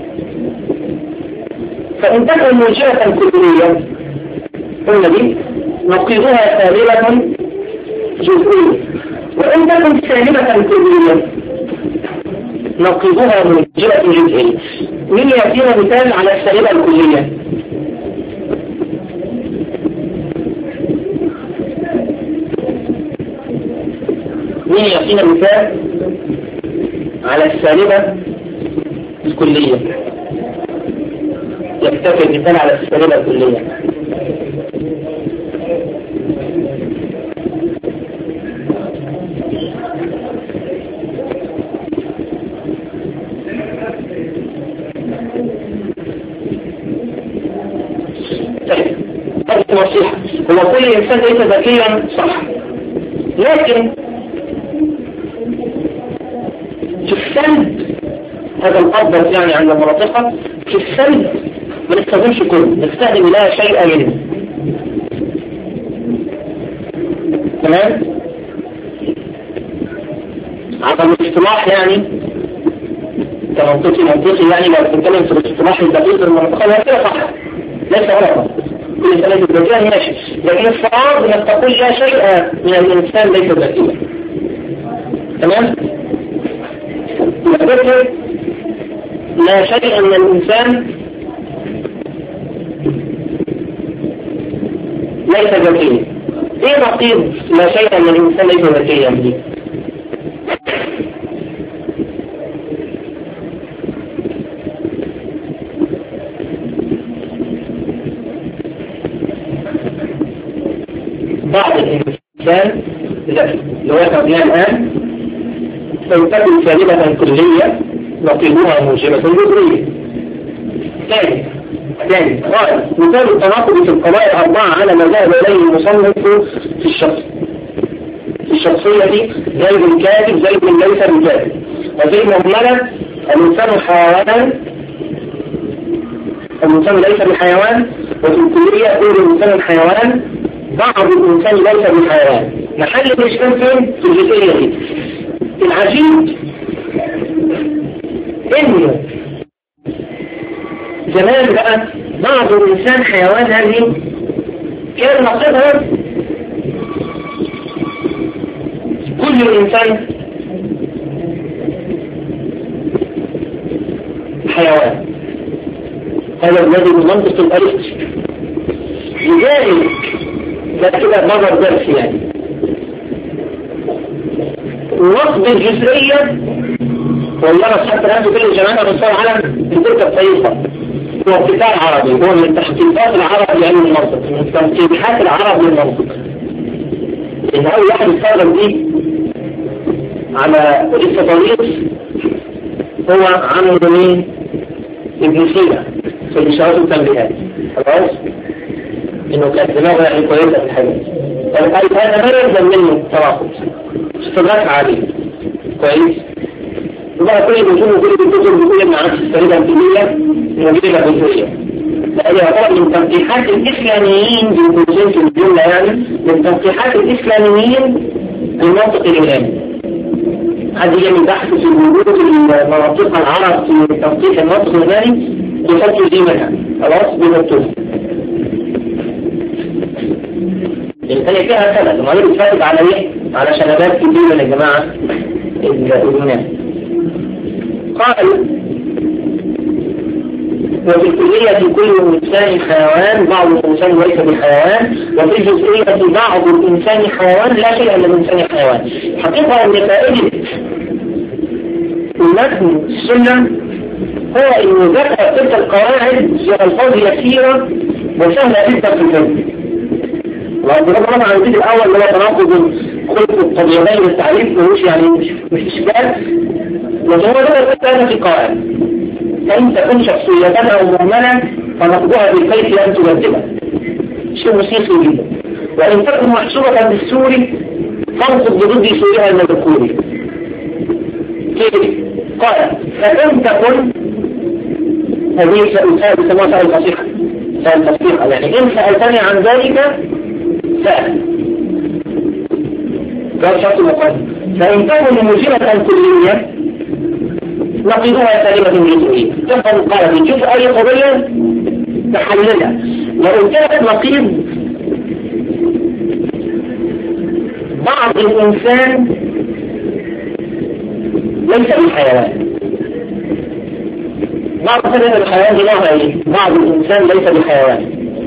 فإن تكن موجهة كلية قلنا دي نقيضها سالبة جزئية، وإن تكن سالبة كلية نقيضها موجهة جزئية. مين يأتينا مثال على السالبة الكلية؟ مين يعطينا مثال على السالبة الكلية؟ يكتفي المثال على السالبة الكلية. طيب هذه نصيحة، هو كل إنسان ليس ذكيا صح، لكن في السلب هذا الأفضل يعني عند المناطقة، في السلب ما نستخدمش كله، نستخدم لا شيء منه. تمام؟ على الاصطلاح يعني كمنطقي منطقي، يعني لو بنتكلم في الاصطلاح الدقيق المنطقة لا كده صح، ليس غلطا، كل مسألة الذكاء ماشي، لكن الصواب انك تقول لا شيء من الإنسان ليس ذكيا. تمام؟ يذكر لا شيء من الإنسان ليس ذكيا. ايه نقيض لا شيء من الإنسان ليس ذكيا دي؟ بعض الإنسان ذكي اللي هو قبلها الآن فيكون سالبة كلية نقيضها موجبة جزئية. ثاني ثاني قال مثال التناقض في القضايا الأربعة على ما ذهب إليه المصنف في الشخص في الشخصية دي زيد الكاتب زيد ليس بكاتب، وزي مهملة الإنسان حيوان الإنسان ليس بحيوان، وفي الكلية يقول الإنسان حيوان بعض الإنسان ليس بحيوان. محل الإشكال فين؟ في الجزئية دي. العجيب إنه زمان بقى بعض الإنسان حيوان هذه كان نقصدها كل الإنسان حيوان. هذا الذي بمنطق الألف، لذلك ده كده نظر درس يعني. نصب الجزئية والله حتى الآن كل الجماعات على مستوى العالم بتلك الطريقة هو كتاب عربي، هو من تحقيقات العرب لعلم المنطق، من تنقيحات العرب للمنطق. إن أول واحد استخدم دي على التطريق هو عمرو مين؟ ابن سينا في الإشارات والتنبيهات. خلاص؟ إنه كانت دماغه يعني كويسة في الحديث. طيب هذا ما يلزم منه تراقب، استدراك عادي كويس. وبقى كل الوجود وكل الكتب بيقول إن عكس السريدة الكبيرة موجودة جزئية. لأن يعتبر من تنقيحات الإسلاميين بالجزئية في الجملة يعني من تنقيحات الإسلاميين بالمنطق اليوناني. هذه هي من بحث في وجود المناطق العرب في تنقيح المنطق اليوناني يحطوا دي منها. خلاص بنطوف. الثانية فيها سنة ثم هي بتفاتت على ايه؟ على شنبات كبيرة يا جماعة اليونان. قال وفي الكلية في كل إنسان حيوان، بعض الإنسان ليس بحيوان، وفي الجزئية بعض الإنسان حيوان لا شيء للإنسان حيوان. حقيقة أن فائدة المتن السنة هو أن ذكر تلك القواعد في ألفاظ يسيرة وسهلة جدا في الفهم. وأضرب طبعا على الجزء الأول اللي هو تناقض خلق الطبيعي والتعريف مش يعني مش إشكال، لكن هو ذكر تلك في قواعد. فإن تكون شخصيتنا أو مهمنا فنقضها بالكيف لم تبدلها، شيء موسيقي جدا. وإن تكون محسوبة بالسوري فانقض بضد سورها المذكوري. كيف؟ قال فإن تكن هذه سؤال بسموها سؤال تصحيح سؤال تصحيح يعني إن سألتني عن ذلك سأل جواب شرط مقدم. فإن تكن موجبة كلية نقضها سالمة جزئية. تفهم قال نشوف أي قضية تحللها. لو كانت نقيض بعض الإنسان ليس بالحيوان. بعض سنة الحيوان دي نوعها ايه؟ بعض الإنسان ليس بالحيوان.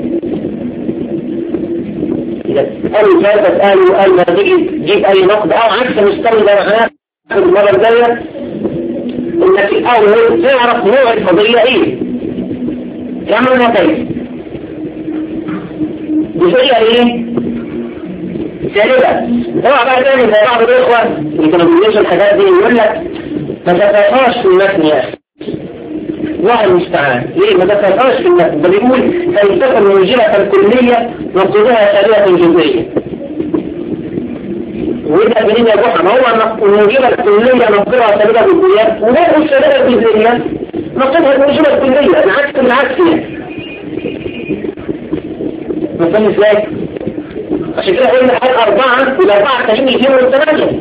إذا قالوا ثلاثة قالوا قال ما تيجي تجيب أي نقد أو عكس مستوى ده معاه في المرة الجاية إنك الأول تعرف نوع القضية إيه؟ يعمل نتائج. جزئية إيه؟ سالبة. طبعا بقى تاني زي بعض الإخوة اللي كانوا بيجيشوا الحاجات دي يقول لك ما تفرقاش في المتن يا أخي. واحد مستعان. ليه؟ ما تفرقاش في المتن. ده بيقول فإن تكن موجبة كلية نقضها سالبة جزئية. وإذا بنين يا جحا ما هو الموجبة الكلية نقضها سالبة جزئية وغير السالبة الجزئية نقضها الموجبة الكلية العكس بالعكس يعني. مثلا ازاي؟ عشان كده قلنا حال أربعة والأربعة تهيني يجيبوا الثمانية.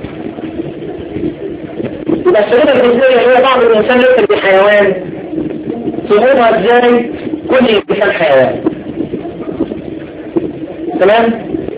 يبقى السالبة الجزئية هي بعض الإنسان ليس بحيوان تفهمها ازاي؟ كل إنسان حيوان. تمام؟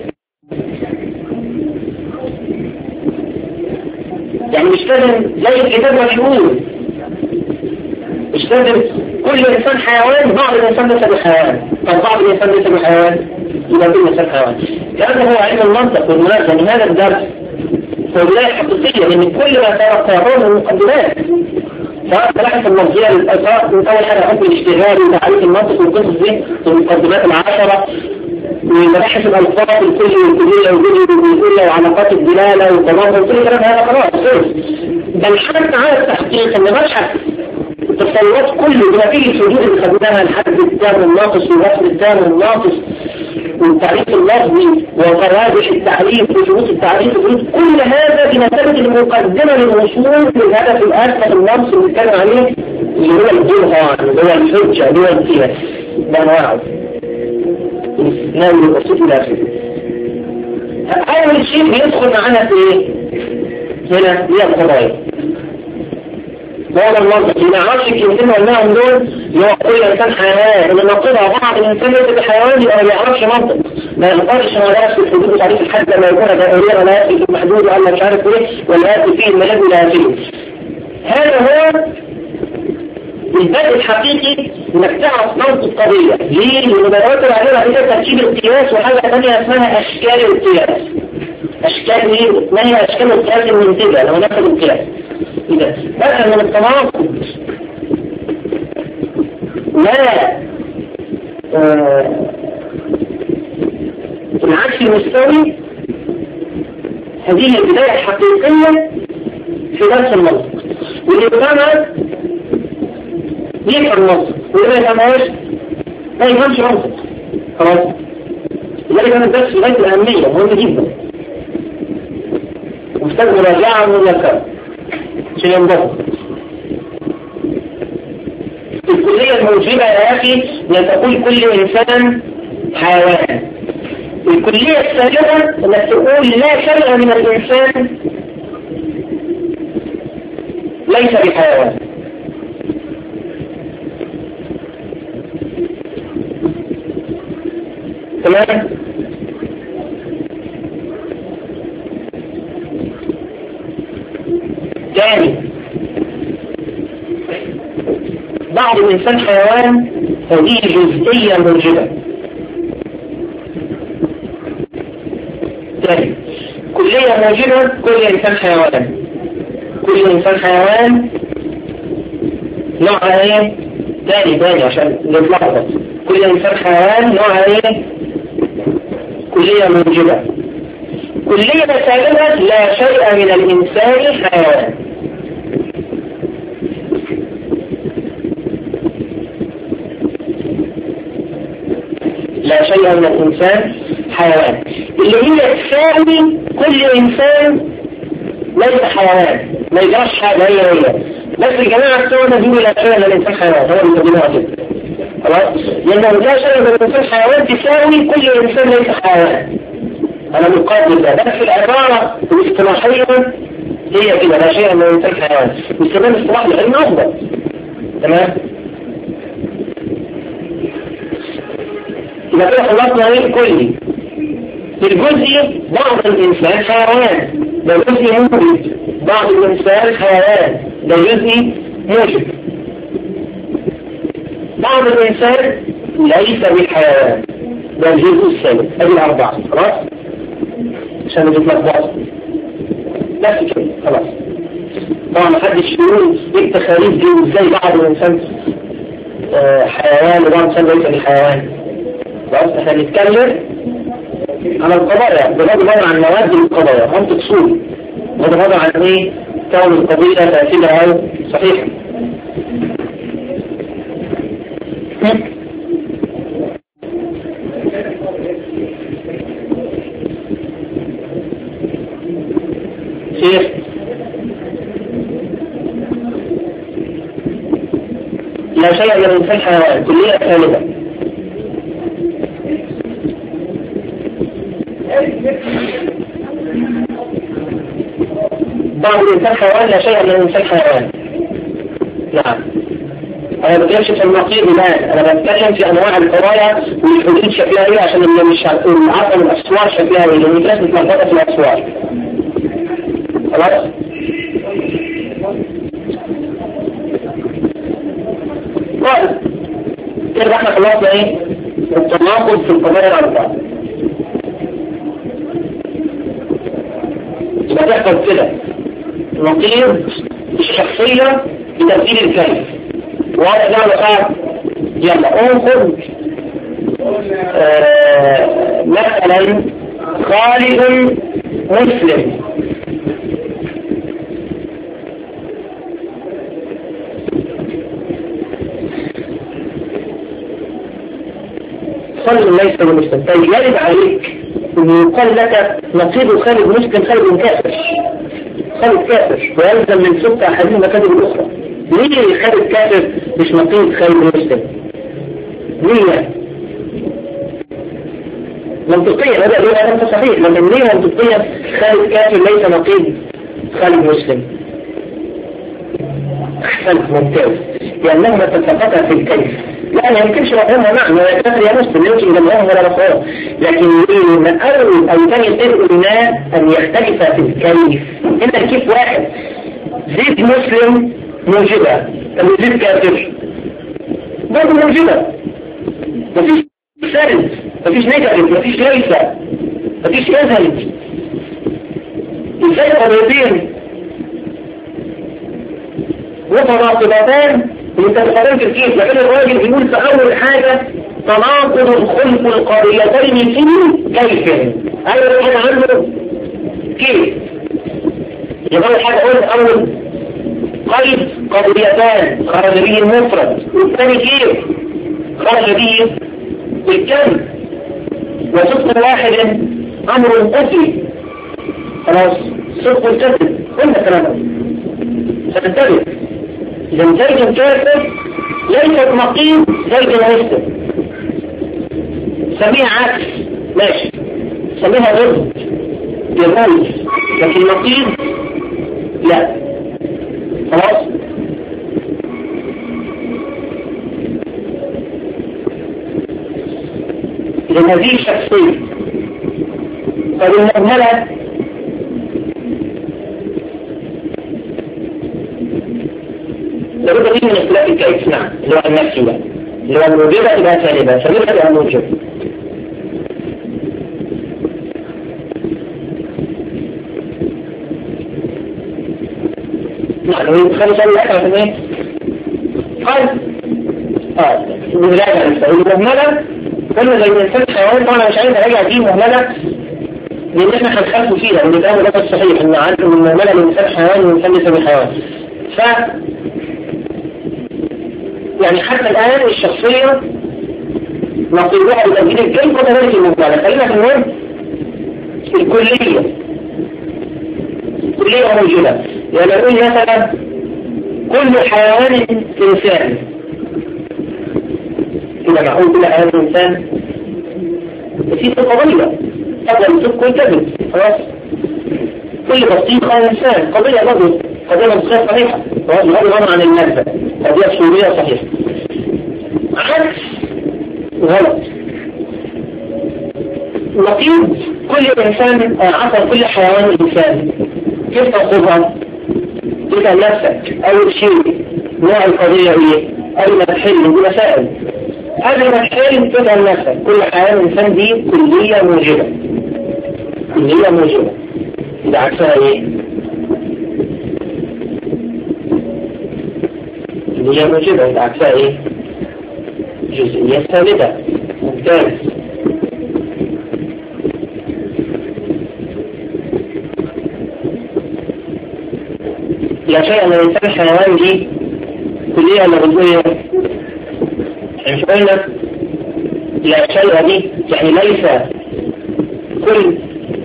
يعني مش لازم زي الكتاب مشهور مش لازم كل إنسان حيوان بعض الإنسان ليس بحيوان. طب بعض الإنسان ليس بحيوان يبقى كل إنسان حيوان. لأنه هو علم المنطق والمناسبة من هذا الدرس هو بداية حقيقية لأن كل ما سيقرأه من المقدمات سواء تلاحظ المنظية للأساس من أول حاجة حكم الاشتغال وتعريف المنطق والقصص دي والمقدمات العشرة ومباحث الألفاظ الكلية والكلية والجزئية وعلاقات الدلالة والتناقض وكل كلام هذا خلاص. بل حتى على التحقيق إن مبحث التصورات كله بما فيه الحدود اللي خدناها الحد التام الناقص والوصف التام الناقص والتعريف اللفظي وقواعد التعريف وشروط التعريف كل هذا بمثابة المقدمة للوصول للهدف الأسمى النص اللي بنتكلم عليه اللي هو البرهان اللي هو الحجة اللي هو القياس بأنواعه الاستثناء والوصول إلى آخره. أول شيء بيدخل معانا في إيه؟ هنا هي القضايا. هذا المنطق اللي نعرفش الكلمتين قلناهم دول اللي هو كل إنسان حيوان اللي نقضها بعض الإنسان ليس بحيوان يبقى ما يعرفش منطق ما يقدرش ما يعرفش الحدود وتعريف الحد لما يكون دائريا ولا يأتي في المحدود ولا مش عارف ايه ولا يأتي فيه الملاك ولا يأتيه. هذا هو البدء الحقيقي انك تعرف منطق القضية. ليه؟ لأن بدأت عليها كده ترتيب القياس وحاجة ثانية اسمها أشكال القياس. أشكال اشكال ايه؟ ما هي اشكال القياس المنتجة لو ناخد القياس؟ اذا بدأ من التناقض لا آه العكس المستوي، هذه البداية الحقيقية في درس المنطق، واللي يفهمها يفهم المنطق، واللي ما يفهمهاش ما يفهمش منطق. خلاص؟ لذلك أنا الدرس في غاية الأهمية مهم جدا، محتاج مراجعة ومذاكرة عشان ينضبط. الكلية الموجبة يا أخي لا تقول كل إنسان حيوان. الكلية السابقة انك تقول لا شيء من الإنسان ليس بحيوان. تمام؟ ثاني، بعض الإنسان حيوان هذه جزئية موجبة. ثاني، كلية موجبة كل إنسان حيوان. كل إنسان حيوان نوعها ايه؟ ثاني ثاني عشان نتلخبط. كل إنسان حيوان نوعها ايه؟ كلية موجبة. كلية سابقة لا شيء من الإنسان حيوان. لا شيء من الإنسان حيوان، اللي هي تساوي كل إنسان ليس حيوان، ما يجراش حاجة هي هي. بس الجماعة السوداء بيقولوا لا شيء من الإنسان حيوان، هو اللي بيقولوها كده. خلاص؟ لأنه لا شيء من الإنسان حيوان تساوي كل إنسان ليس حيوان. أنا مقابل ده، بس العبارة الاصطلاحية هي كده، لا شيء من الإنسان حيوان. باستخدام الاصطلاح العلمي أفضل. تمام؟ إذا كده خلصنا ايه كلي. الجزء بعض الإنسان حيوان، ده جزء موجب. بعض الإنسان حيوان، ده جزء موجب. بعض الإنسان ليس بالحيوان، ده الجزء الثالث. ادي الأربعة. خلاص؟ عشان نتلخبط. بس كده خلاص. طبعا محدش يقول ايه التخاريف دي وازاي بعض الإنسان حيوان وبعض الإنسان ليس بالحيوان. خلاص؟ احنا نتكلم على القضايا بغض النظر عن مواد القضايا، منطق صوري بغض النظر عن ايه كون القضية تأثيرها او صحيحة. شيخ لا شيء من الإنسان حيوان، كلية ثالثة. بعض الإنسان حيوان لا شيء من الإنسان حيوان. نعم. أنا بتكلمش في النقيض الآن، أنا بتكلم في أنواع القضايا والحدود شكلها إيه عشان اللي مش عارفة الأسوار شكلها إيه، لأن الناس متلخبطة في الأسوار. خلاص؟ طيب. كده احنا خلصنا إيه؟ التناقض في القضايا الأربعة. يبقى تحفظ كده نقيض الشخصية بتبديل الكيف. واضح ده ولا صعب؟ يلا انخذ آه مثلا خالد مسلم. خالد ليس بمسلم. طيب يجب عليك ان يقال لك نقيض خالد مسلم خالد كافر، خالد كافر، ويلزم من ستة أحاديث المكاتب الأخرى. ليه خالد كافر مش نقيض خالد مسلم؟ ليه؟ منطقيا هذا ليه هذا صحيح، لكن ليه منطقيا خالد كافر ليس نقيض خالد مسلم؟ أحسنت، ممتاز، لأنهما تتفقا في الكيف. لا ما يمكنش مفهومها معنى يا كافر يا مسلم، يمكن جمعهم ولا مفهوم، لكن من أول أو ثاني قلنا أن يختلف في الكيف. هنا الكيف واحد، زيد مسلم موجبة، طب زيد كافر برضه موجبة، مفيش سالب، مفيش نيجاتيف، مفيش ليس، مفيش يزهد. ازاي قضيتين متناقضتان متفقين في الكيف؟ لكن الراجل بيقول في اول حاجة تناقض خلق القضيتين في كيف؟ اول حاجة عنده كيف؟ يبقى اول حاجة قلت اول قيد قضيتان خرج به المفرد، والثاني كيف خرج به الجمع، وصدق واحد امر قدري. خلاص صدق الكذب قلنا كلامه فتنتبه. اذا زيد كافر ليست نقيض زيد مسلم، سميها عكس ماشي، سميها ضد يجوز، لكن نقيض لا. خلاص إذن هذه الشخصية. طب المهملة لابد من اختلاف الكيف. نعم اللي هو النفسي ده اللي هو الموجبة تبقى سالبة، سالبة تبقى موجبة. نعم خلي سؤال الأكثر عشان ايه؟ قال اه بنراجع نستقول المهملة قلنا زي الإنسان حيوان. طبعا مش عايز أراجع دي مهملة لأن احنا هنخلفوا فيها وإن ده ده الصحيح إن عارف إن المهملة الإنسان حيوان والإنسان ليس بحيوان. ف يعني حتى الآن الشخصية نقيضها بتأكيد الكلمة وكذلك المهملة. خلينا في المهم الكلية كلية موجودة. يعني نقول مثلا كل حيوان إنسان كده، معقول كل حيوان إنسان في قضية قبل الصدق والكذب. خلاص كل بطيخة إنسان قضية برضه قضية منطقية صحيحة بغض النظر عن المادة، قضية سورية صحيحة. عكس غلط نقيض كل إنسان عصر كل حيوان إنسان. كيف تأخذها؟ تسأل نفسك أول شيء نوع القضية إيه؟ قبل ما تحل دي مسائل. قبل ما تحل تسأل نفسك كل حيوان إنسان دي كلية موجبة، كلية موجبة إذا عكسها إيه؟ كلية موجبة إذا عكسها إيه؟ جزئية سالبة. ممتاز. لا شيء من الإنسان حيوان دي كلية ولا جزئية؟ مش قلنا لا شيء دي يعني ليس كل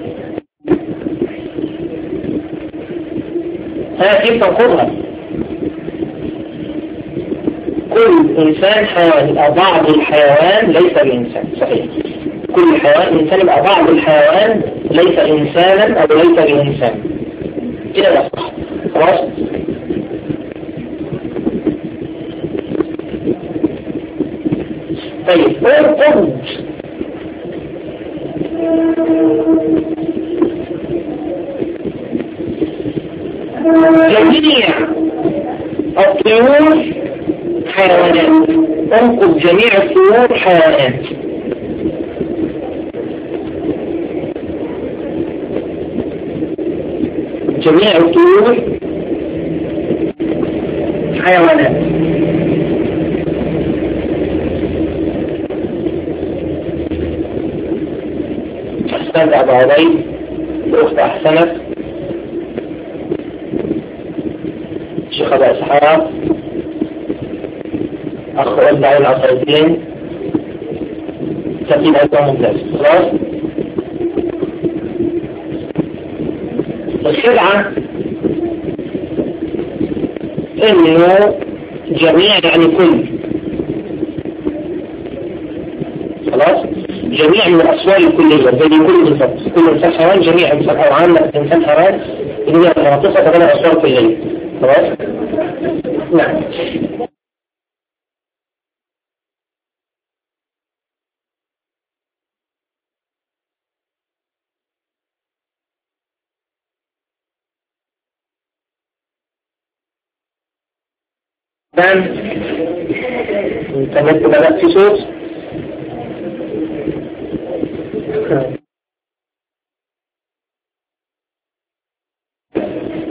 ها كيف تنقضها؟ كل إنسان حيوان يبقى بعض الحيوان ليس بإنسان. صحيح كل حيوان إنسان يبقى بعض الحيوان ليس إنسانا أو ليس بإنسان كده ده صح. خلاص طيب ارقم جميع الطيور حيوانات. انقذ جميع الطيور حيوانات. جميع الطيور حيوانات. أحسنت أبو عبيد، الأخت أحسنت، شيخ أبو إسحاق، أخ أبدع العصيتين، تقييم أيضا ممتاز. خلاص الخدعة إنه جميع يعني كل. خلاص جميع من الأصوال الكلية زي كل بالضبط. كل إنسان حيوان جميع إنسان أو عامة إنسان حيوان إن هي مناطقة بين الأصوال الكلية. خلاص نعم. الآن انتبهت بدأت في صوت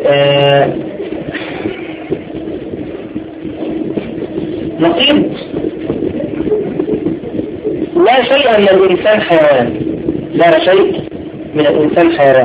آه نقيض لا شيء من الإنسان حيوان، لا شيء من الإنسان حيوان.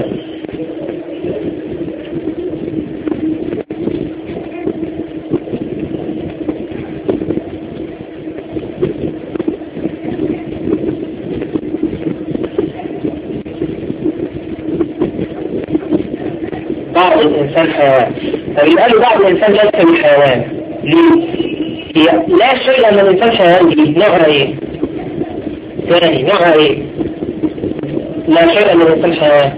بعض الإنسان حيوان، فبيبقى له بعض الإنسان ليس بالحيوان. ليه؟ هي لا شيء من الإنسان حيوان دي نوعها إيه؟ ثاني نوعها إيه؟ لا شيء من الإنسان حيوان.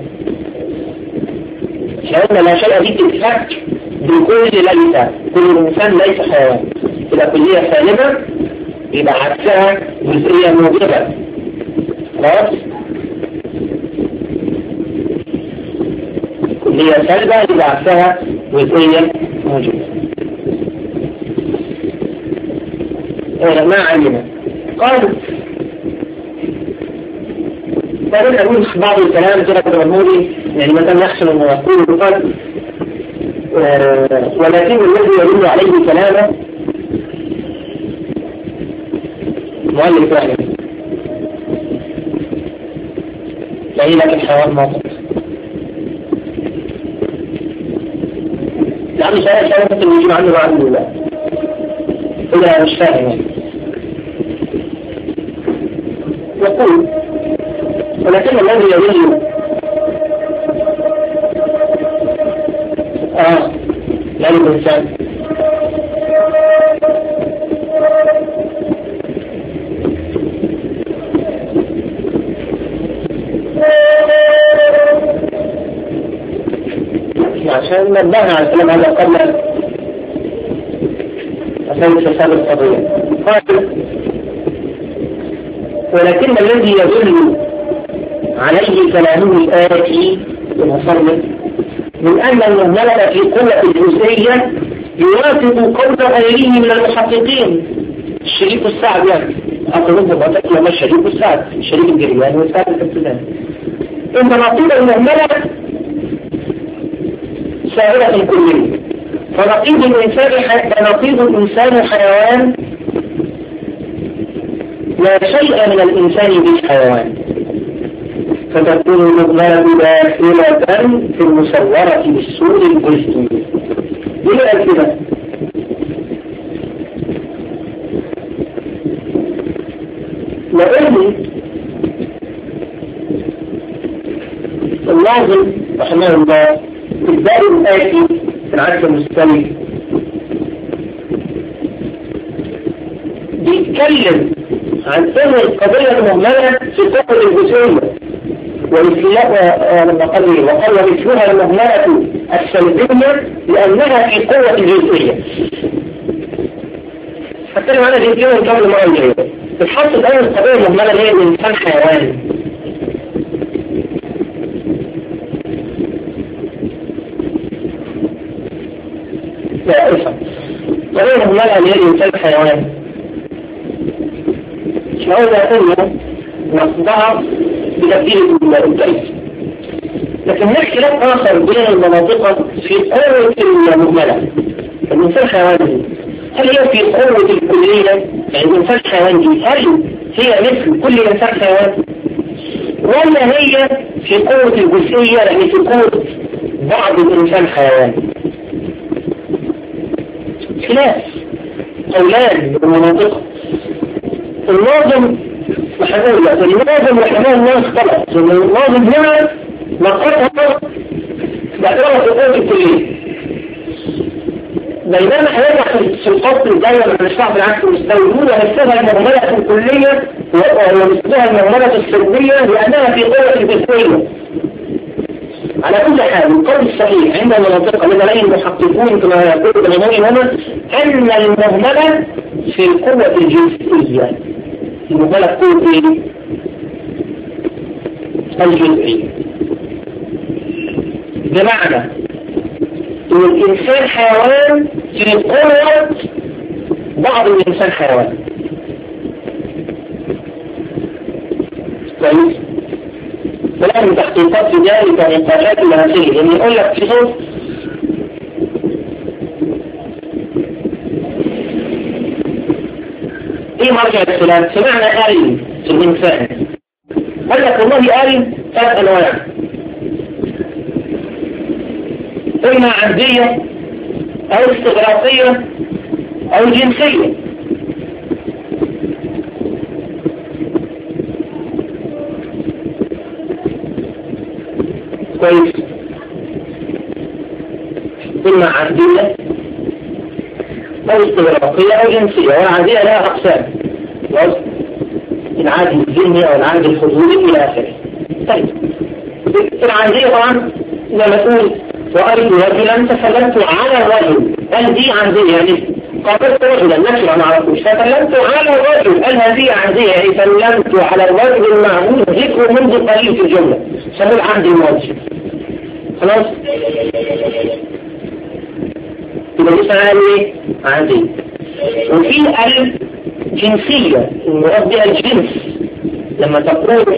لأن لا شيء دي تتفك بكل ليس، كل إنسان ليس حيوان. إذا كلية سالبة يبقى عكسها جزئية موجبة. خلاص؟ كلية سالبة يبقى عكسها جزئية موجبة. إيه ما علمنا. قال بعدين أقول بعض الكلام كده بالعمودي، يعني مثلا يحصل أن يقول قال آه ولكن الذي يدل عليه كلامه مؤلف يعني يعني لك الحيوان موقف يعني شيء شيء ممكن يجيب عنه وعنه لا إذا مش فاهم يعني. يقول ولكن الذي يدل اه لا الإنسان عشان نبهنا على الكلام هذا قبل عشان تفهم القضية. قال ولكن الذي يدل عليه كلامه الآتي المصنف من أن المهملة في قوة الجزئية يوافق قول غيره من المحققين. الشريك السعد يعني أقول لكم لما الشريك السعد الشريك الجريان والسعد الابتدان إن نقيض المهملة سائرة كلية، فنقيض الإنسان نقيض الإنسان حيوان لا شيء من الإنسان بالحيوان، فتكون المهملة داخلة في المصورة بالسور الجزئي. ليه كده؟ لأن الناظم رحمه الله في الباب الآتي في العدد المستوي بيتكلم عن أن القضية المهملة في قوة الجزئية لما قال لي وقال ومثلها المهملة السلبية لأنها في قوة الجزئية. هتكلم عنها دي كده ونكمل المرة الجاية. الحصل الآن القضية المهملة هي الإنسان حيوان. لا افهم القضية المهملة هي الإنسان حيوان. مش هقول أنه نصدها بتبديل الكيف، لكن نحكي لك آخر بين المناطق في قوة المهملة. الإنسان حيوان هل هي في قوة الكلية؟ يعني الإنسان حيوان دي هل هي مثل كل إنسان حيوان؟ ولا هي في قوة الجزئية يعني في قوة بعض الإنسان حيوان؟ خلاف قولان بالمناطق. الناظم محمول لك الناظم رحمه الله اختلط الناظم هنا نقطها باعتبارها في قوة الكلية، بينما هيرجع في الفصل الجاي لما نشرح بالعكس المستوي يقول ومثلها المهملة الكلية ومثلها المهملة السلبية لأنها في قوة الجزئية. على كل حال القول الصحيح عند المناطق الذين عليه المحققون كما يقول الإمام هنا أن المهملة في قوة الجزئية. المهملة قوة ايه؟ الجزئية، بمعنى ان الانسان حيوان في قوة بعض الانسان حيوان. كويس؟ فلازم تحقيقات في ذلك نقاشات الهاتفية، يعني يقول لك في صوت ايه مرجع الخلاف؟ سمعنا آل في الإنسان، قال لك والله آل ثلاث أنواع، إما عندية أو استغراقية أو جنسية. كويس، إما عندية أو استغراقية أو جنسية، والعادية لها أقسام، العادي الذهني أو العادي الحضوري إلى آخره. طيب العادية طبعا لما تقول وأريد رجلا تسلمت على الرجل، قال دي عادية يعني قابلت رجلا نكرة ما عرفوش، فسلمت على الرجل، قال هذه عادية يعني سلمت على الرجل المعمول ذكر منذ قليل في الجملة، سمول عندي الماضي. خلاص يبقى دي اسمها ايه؟ عادية. وفي الجنسية المراد بها الجنس، لما تقول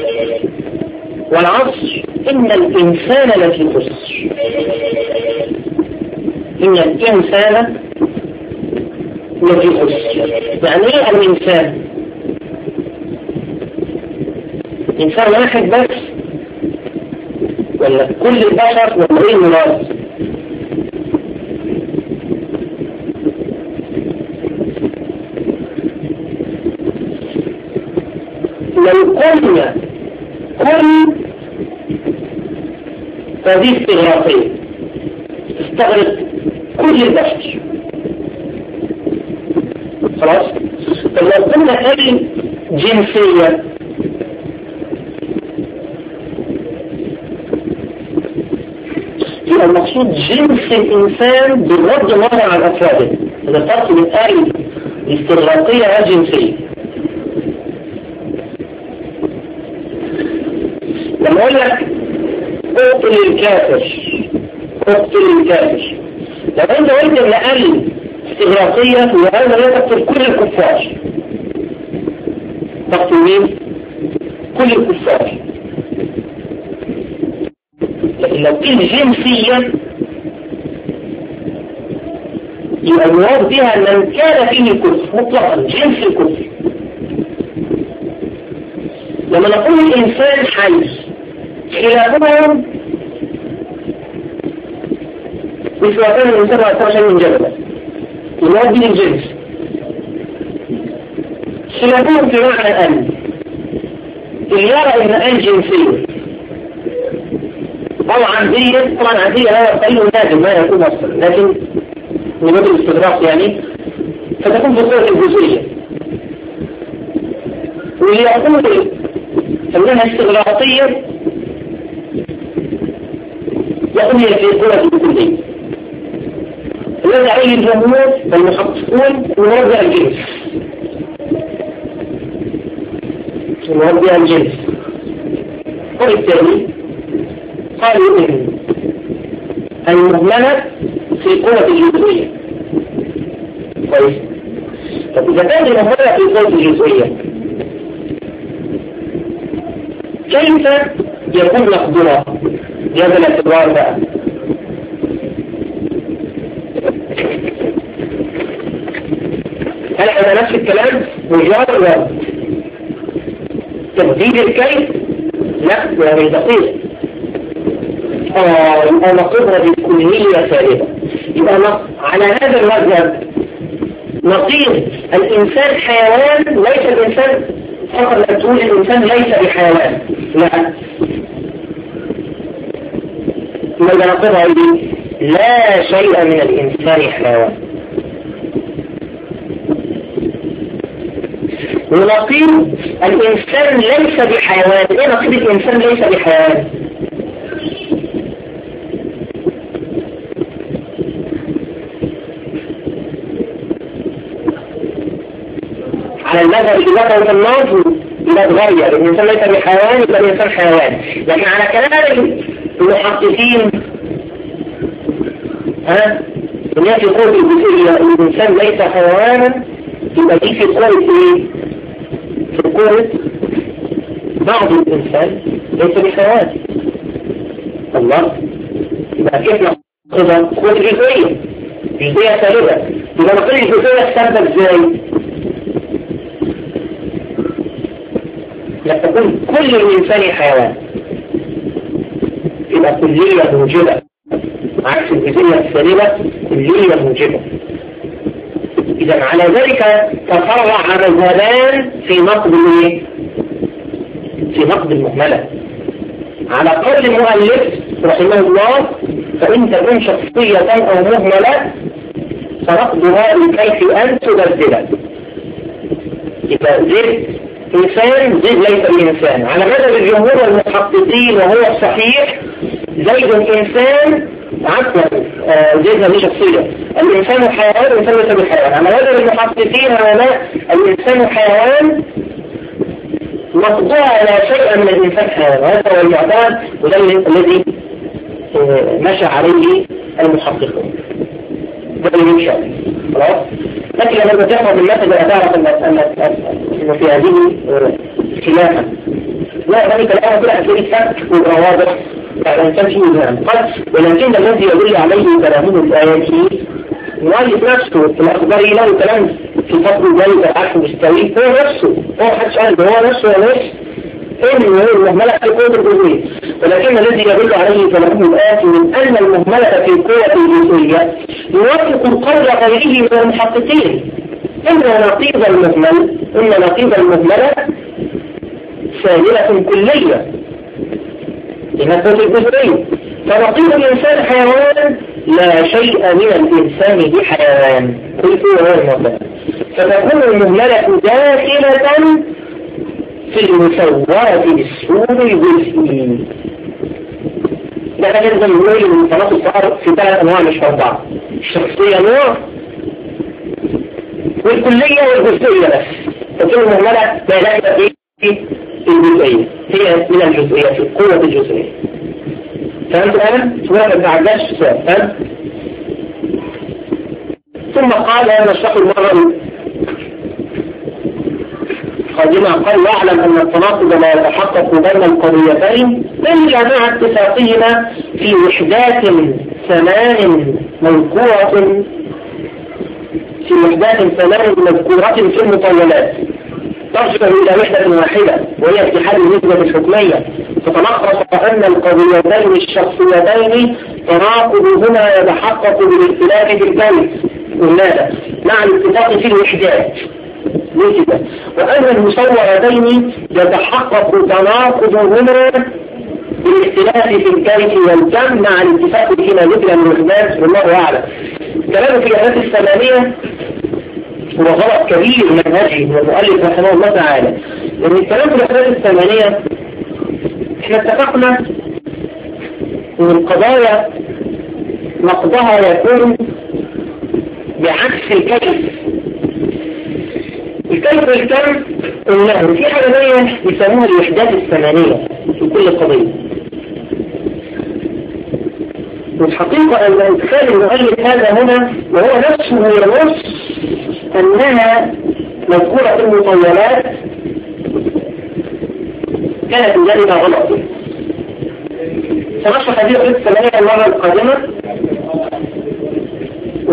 والعصر إن الإنسان لفي خسر، إن الإنسان لفي خسر. يعني ايه الإنسان؟ إنسان واحد بس ولا كل البشر ولا ايه المراد؟ لو قلنا كل فهذه استغراقية استغرق كل البشر، خلاص. طب لو قلنا اي جنسية يبقى المقصود جنس الإنسان بغض النظر عن أفراده. إذا فرق بين اي استغراقية والجنسية. لما اقول لك اقتل الكافر اقتل الكافر، لو انت قلت ان اقل استغراقية وهذا لا تقتل كل الكفار، تقتل مين؟ كل الكفار. لكن لو كل جنسية يبقى المراد بها من كان فيه كفر مطلقا، جنس الكفر. لما نقول الإنسان حي خلافهم مثل وكان الإنسان أكثر شيء من جبل، المراد به الجنس. خلافهم في معنى أن اللي يرى إن أن جنسية أو عندية، طبعا عندية لا يقل نادم ما يكون أصلا، لكن من باب الاستغراق يعني فتكون بصورة الجزئية. واللي يقول أنها استغراقية يقول هي في قوة الكلية. الذي عليه الجمهور والمحققون المرجع الجنس، المرجع الجنس. وبالتالي قالوا إن المهملة في قوة الجزئية. كويس. طب إذا كانت المهملة في قوة الجزئية كيف يكون مقدورا بهذا الاعتبار بقى؟ هل هذا نفس الكلام مجرد تبديل الكيف؟ لا، يعني دقيق. اه يبقى نقدر بالكلية سالبة. يبقى على هذا المذهب نقيض الإنسان حيوان، ليس الإنسان فقط لا تقول الإنسان ليس بحيوان، لا. ماذا نقضها إليه؟ لا شيء من الإنسان حيوان. ونقيض الإنسان ليس بحيوان. إيه نقيض الإنسان ليس بحيوان؟ على المذهب اللي ذكره في النظم لا تغير، الإنسان ليس بحيوان يبقى الإنسان حيوان. لكن على كلام المحققين ها إن في قوة الجزئية الإنسان ليس حيوانا، يبقى دي في قوة إيه؟ في قوة بعض الإنسان ليس بحيوان. الله، يبقى كيف نقضها؟ قوة الجزئية، جزئية سالبة. يبقى نقول الجزئية السالبة إزاي؟ لا تكون كل الإنسان حيوان، يبقى كلية موجبة، عكس الجزئية السالبة كلية موجبة. إذا على ذلك تفرع مذهبان في نقد الايه؟ في نقد المهملة. على قول المؤلف رحمه الله فإن تكون شخصية أو مهملة فنقدها بكيف أن تبدل. يبقى زيد إنسان زيد ليس الإنسان على مذهب الجمهور والمحققين وهو الصحيح. زيد إنسان عفوا زيد هذه شخصية، الإنسان حيوان والإنسان ليس بالحيوان. على مذهب المحققين علماء الإنسان حيوان نقضها لا شيء من الإنسان حيوان، وهذا هو المعتاد وده الذي مشى عليه المحققون. ده اللي يمشي عليه خلاص. لكن لما تفهم المثل تعرف أن في هذه خلافا. لا ذلك الآن كده هتلاقي فك وواضح فالإنسان فيه إذهام. قال ولكن الذي يدل عليه كلامه الآيات المؤلف نفسه الأخبار له كلام في فضل ذلك العرش مستوي هو نفسه، هو محدش قال هو نفسه وليس إن هو المهملة في قوة الجزئية. ولكن الذي يدل عليه كلامه الآيات من أن المهملة في قوة الجزئية يوافق القول غيره من المحققين. إن نقيض المهمل إن نقيض المهملة سالبة كلية لما قوة الجزئية. فنقيض الإنسان حيوان لا شيء من الإنسان بحيوان كل هو المهملة. فتكون المهملة داخلة في المسورة بالسور الجزئي. ده لازم نقول من صلاة الصحر في ثلاث أنواع مش أربعة. الشخصية نوع والكلية والجزئية بس. فتكون المهملة داخلة في الجزئية، هي من الجزئية في قوة الجزئية. فهمت الآن؟ سورة ابن عباس السؤال فهمت؟ ثم قال أنا الشخص المرة قادمة قال واعلم أن التناقض لا يتحقق بين القضيتين إلا مع اتفاقهما في وحدات ثمان مذكورة في وحدات ثمان مذكورة في المطولات ترجع إلى وحدة واحدة وهي اتحاد النسبة الحكمية. فتلخص أن القضيتين الشخصيتين تناقضهما يتحقق بالاختلاف في الكيف والماذا مع الاتفاق في الوحدات نسبة، وأن المصورتين يتحقق تناقضهما بالاختلاف في الكيف والكم مع الاتفاق فيما ذكر من الوحدات والله أعلم. كلام في الآيات الثمانية هو غلط كبير منهجي من المؤلف رحمه الله تعالى. لأن الكلام في الآيات الثمانية احنا اتفقنا ان القضايا نقضها يكون بعكس الكيف. الكيف والكم قلنا في حاجة ثانية يسموها الوحدات الثمانية في كل قضية. والحقيقة أن إدخال المؤلف هذا هنا وهو نفسه ينص أنها مذكورة في المطولات كانت ذلك غلط. سنشرح هذه الوحدات الثمانية المرة القادمة و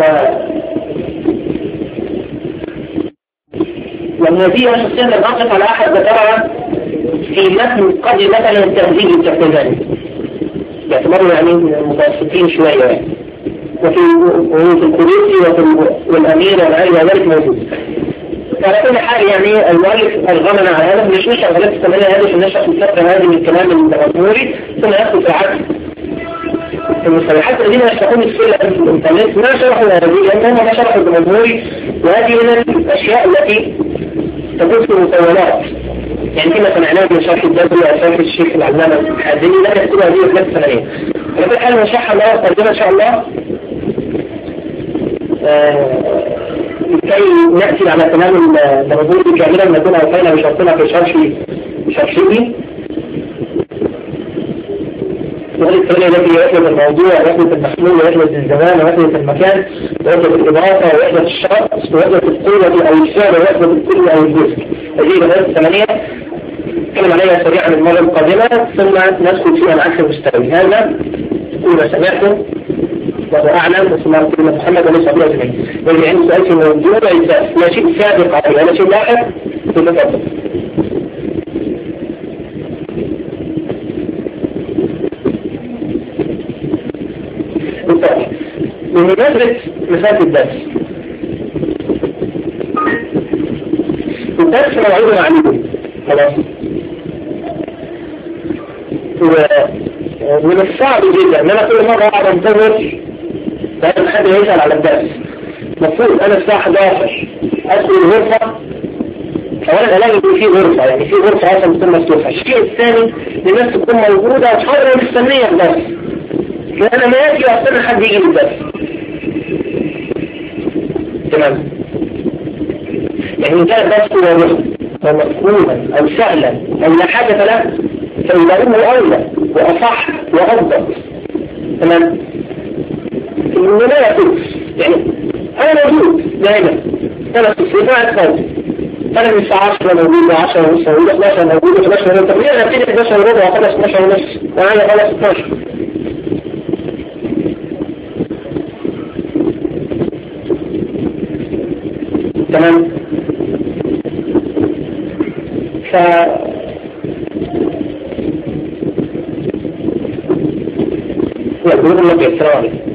والنبي شخصيا لم أقف على أحد ذكرها في متن قد مثلا التهذيب التحتماني باعتباره يعني متوسطين شوية يعني. وفي وفي الكروسي وفي والأمير والعالي وذلك موجود. على كل حال يعني المؤلف الغمن على هذا مش نشأ غلط الثمانية هذا عشان نشأ في الفترة هذه من الكلام المغموري ثم يأخذ في العكس. المصطلحات الذين يشرحون السلة في الإنترنت ما شرحوا هذه لأنهم ما شرحوا المغموري، وهذه من الأشياء التي تكون في المطولات. يعني كما سمعناه من شرح الدبري وشرح الشيخ العلامة الحازمي لا يكتب هذه الوحدات الثمانية. على كل حال نشرحها الله القادمة إن شاء الله لكي نأتي على كلام المغموري كاملا نكون أوفينا بشرطنا في شرح شرحه. وهذه الثمانية التي يحدث الموضوع ويحدث المحمول ويحدث الزمان ويحدث المكان ويحدث الإضافة ويحدث الشخص ويحدث القوة أو الفعل ويحدث الكل أو الجزء. هذه الوحدات الثمانية نتكلم عليها سريعا المرة القادمة ثم ندخل فيها العكس المستوي. هذا كل ما سمعتم وهو أعلم وصلى الله على محمد وليس أبو أجمعين. واللي عنده سؤال في الموضوع لا شيء سابق عليه ولا شيء لاحق في المفضل. بمناسبة مثال الدرس. الدرس موعده معلوم خلاص، ومن الصعب جدا ان انا كل مرة اقعد انتظر لازم حد يسأل على الدرس. المفروض انا الساعة حداشر ادخل الغرفة، اولا الاقي في غرفة، يعني في غرفة اصلا تكون مفتوحة. الشيء الثاني الناس تكون موجودة وتحاول مستنية الدرس، لأن ما يجي أصلا حد يجي للدرس. تمام. يعني إن كان الدرس واضحا ومفهوما أو سهلا أو لا حاجة له فإذا إنه أولى وأصح وأضبط. تمام. إنه لا يكون يعني أنا موجود دائما، أنا في الصفاء فاضي، أنا من الساعة عشرة موجود، عشرة ونص موجود، اثناشر موجود، اثناشر ونص. طب ليه أنا أبتدي اثناشر وربع وخلص اثناشر ونص وأنا خلص اثناشر؟ تمام. ف يقول لك السلام عليكم.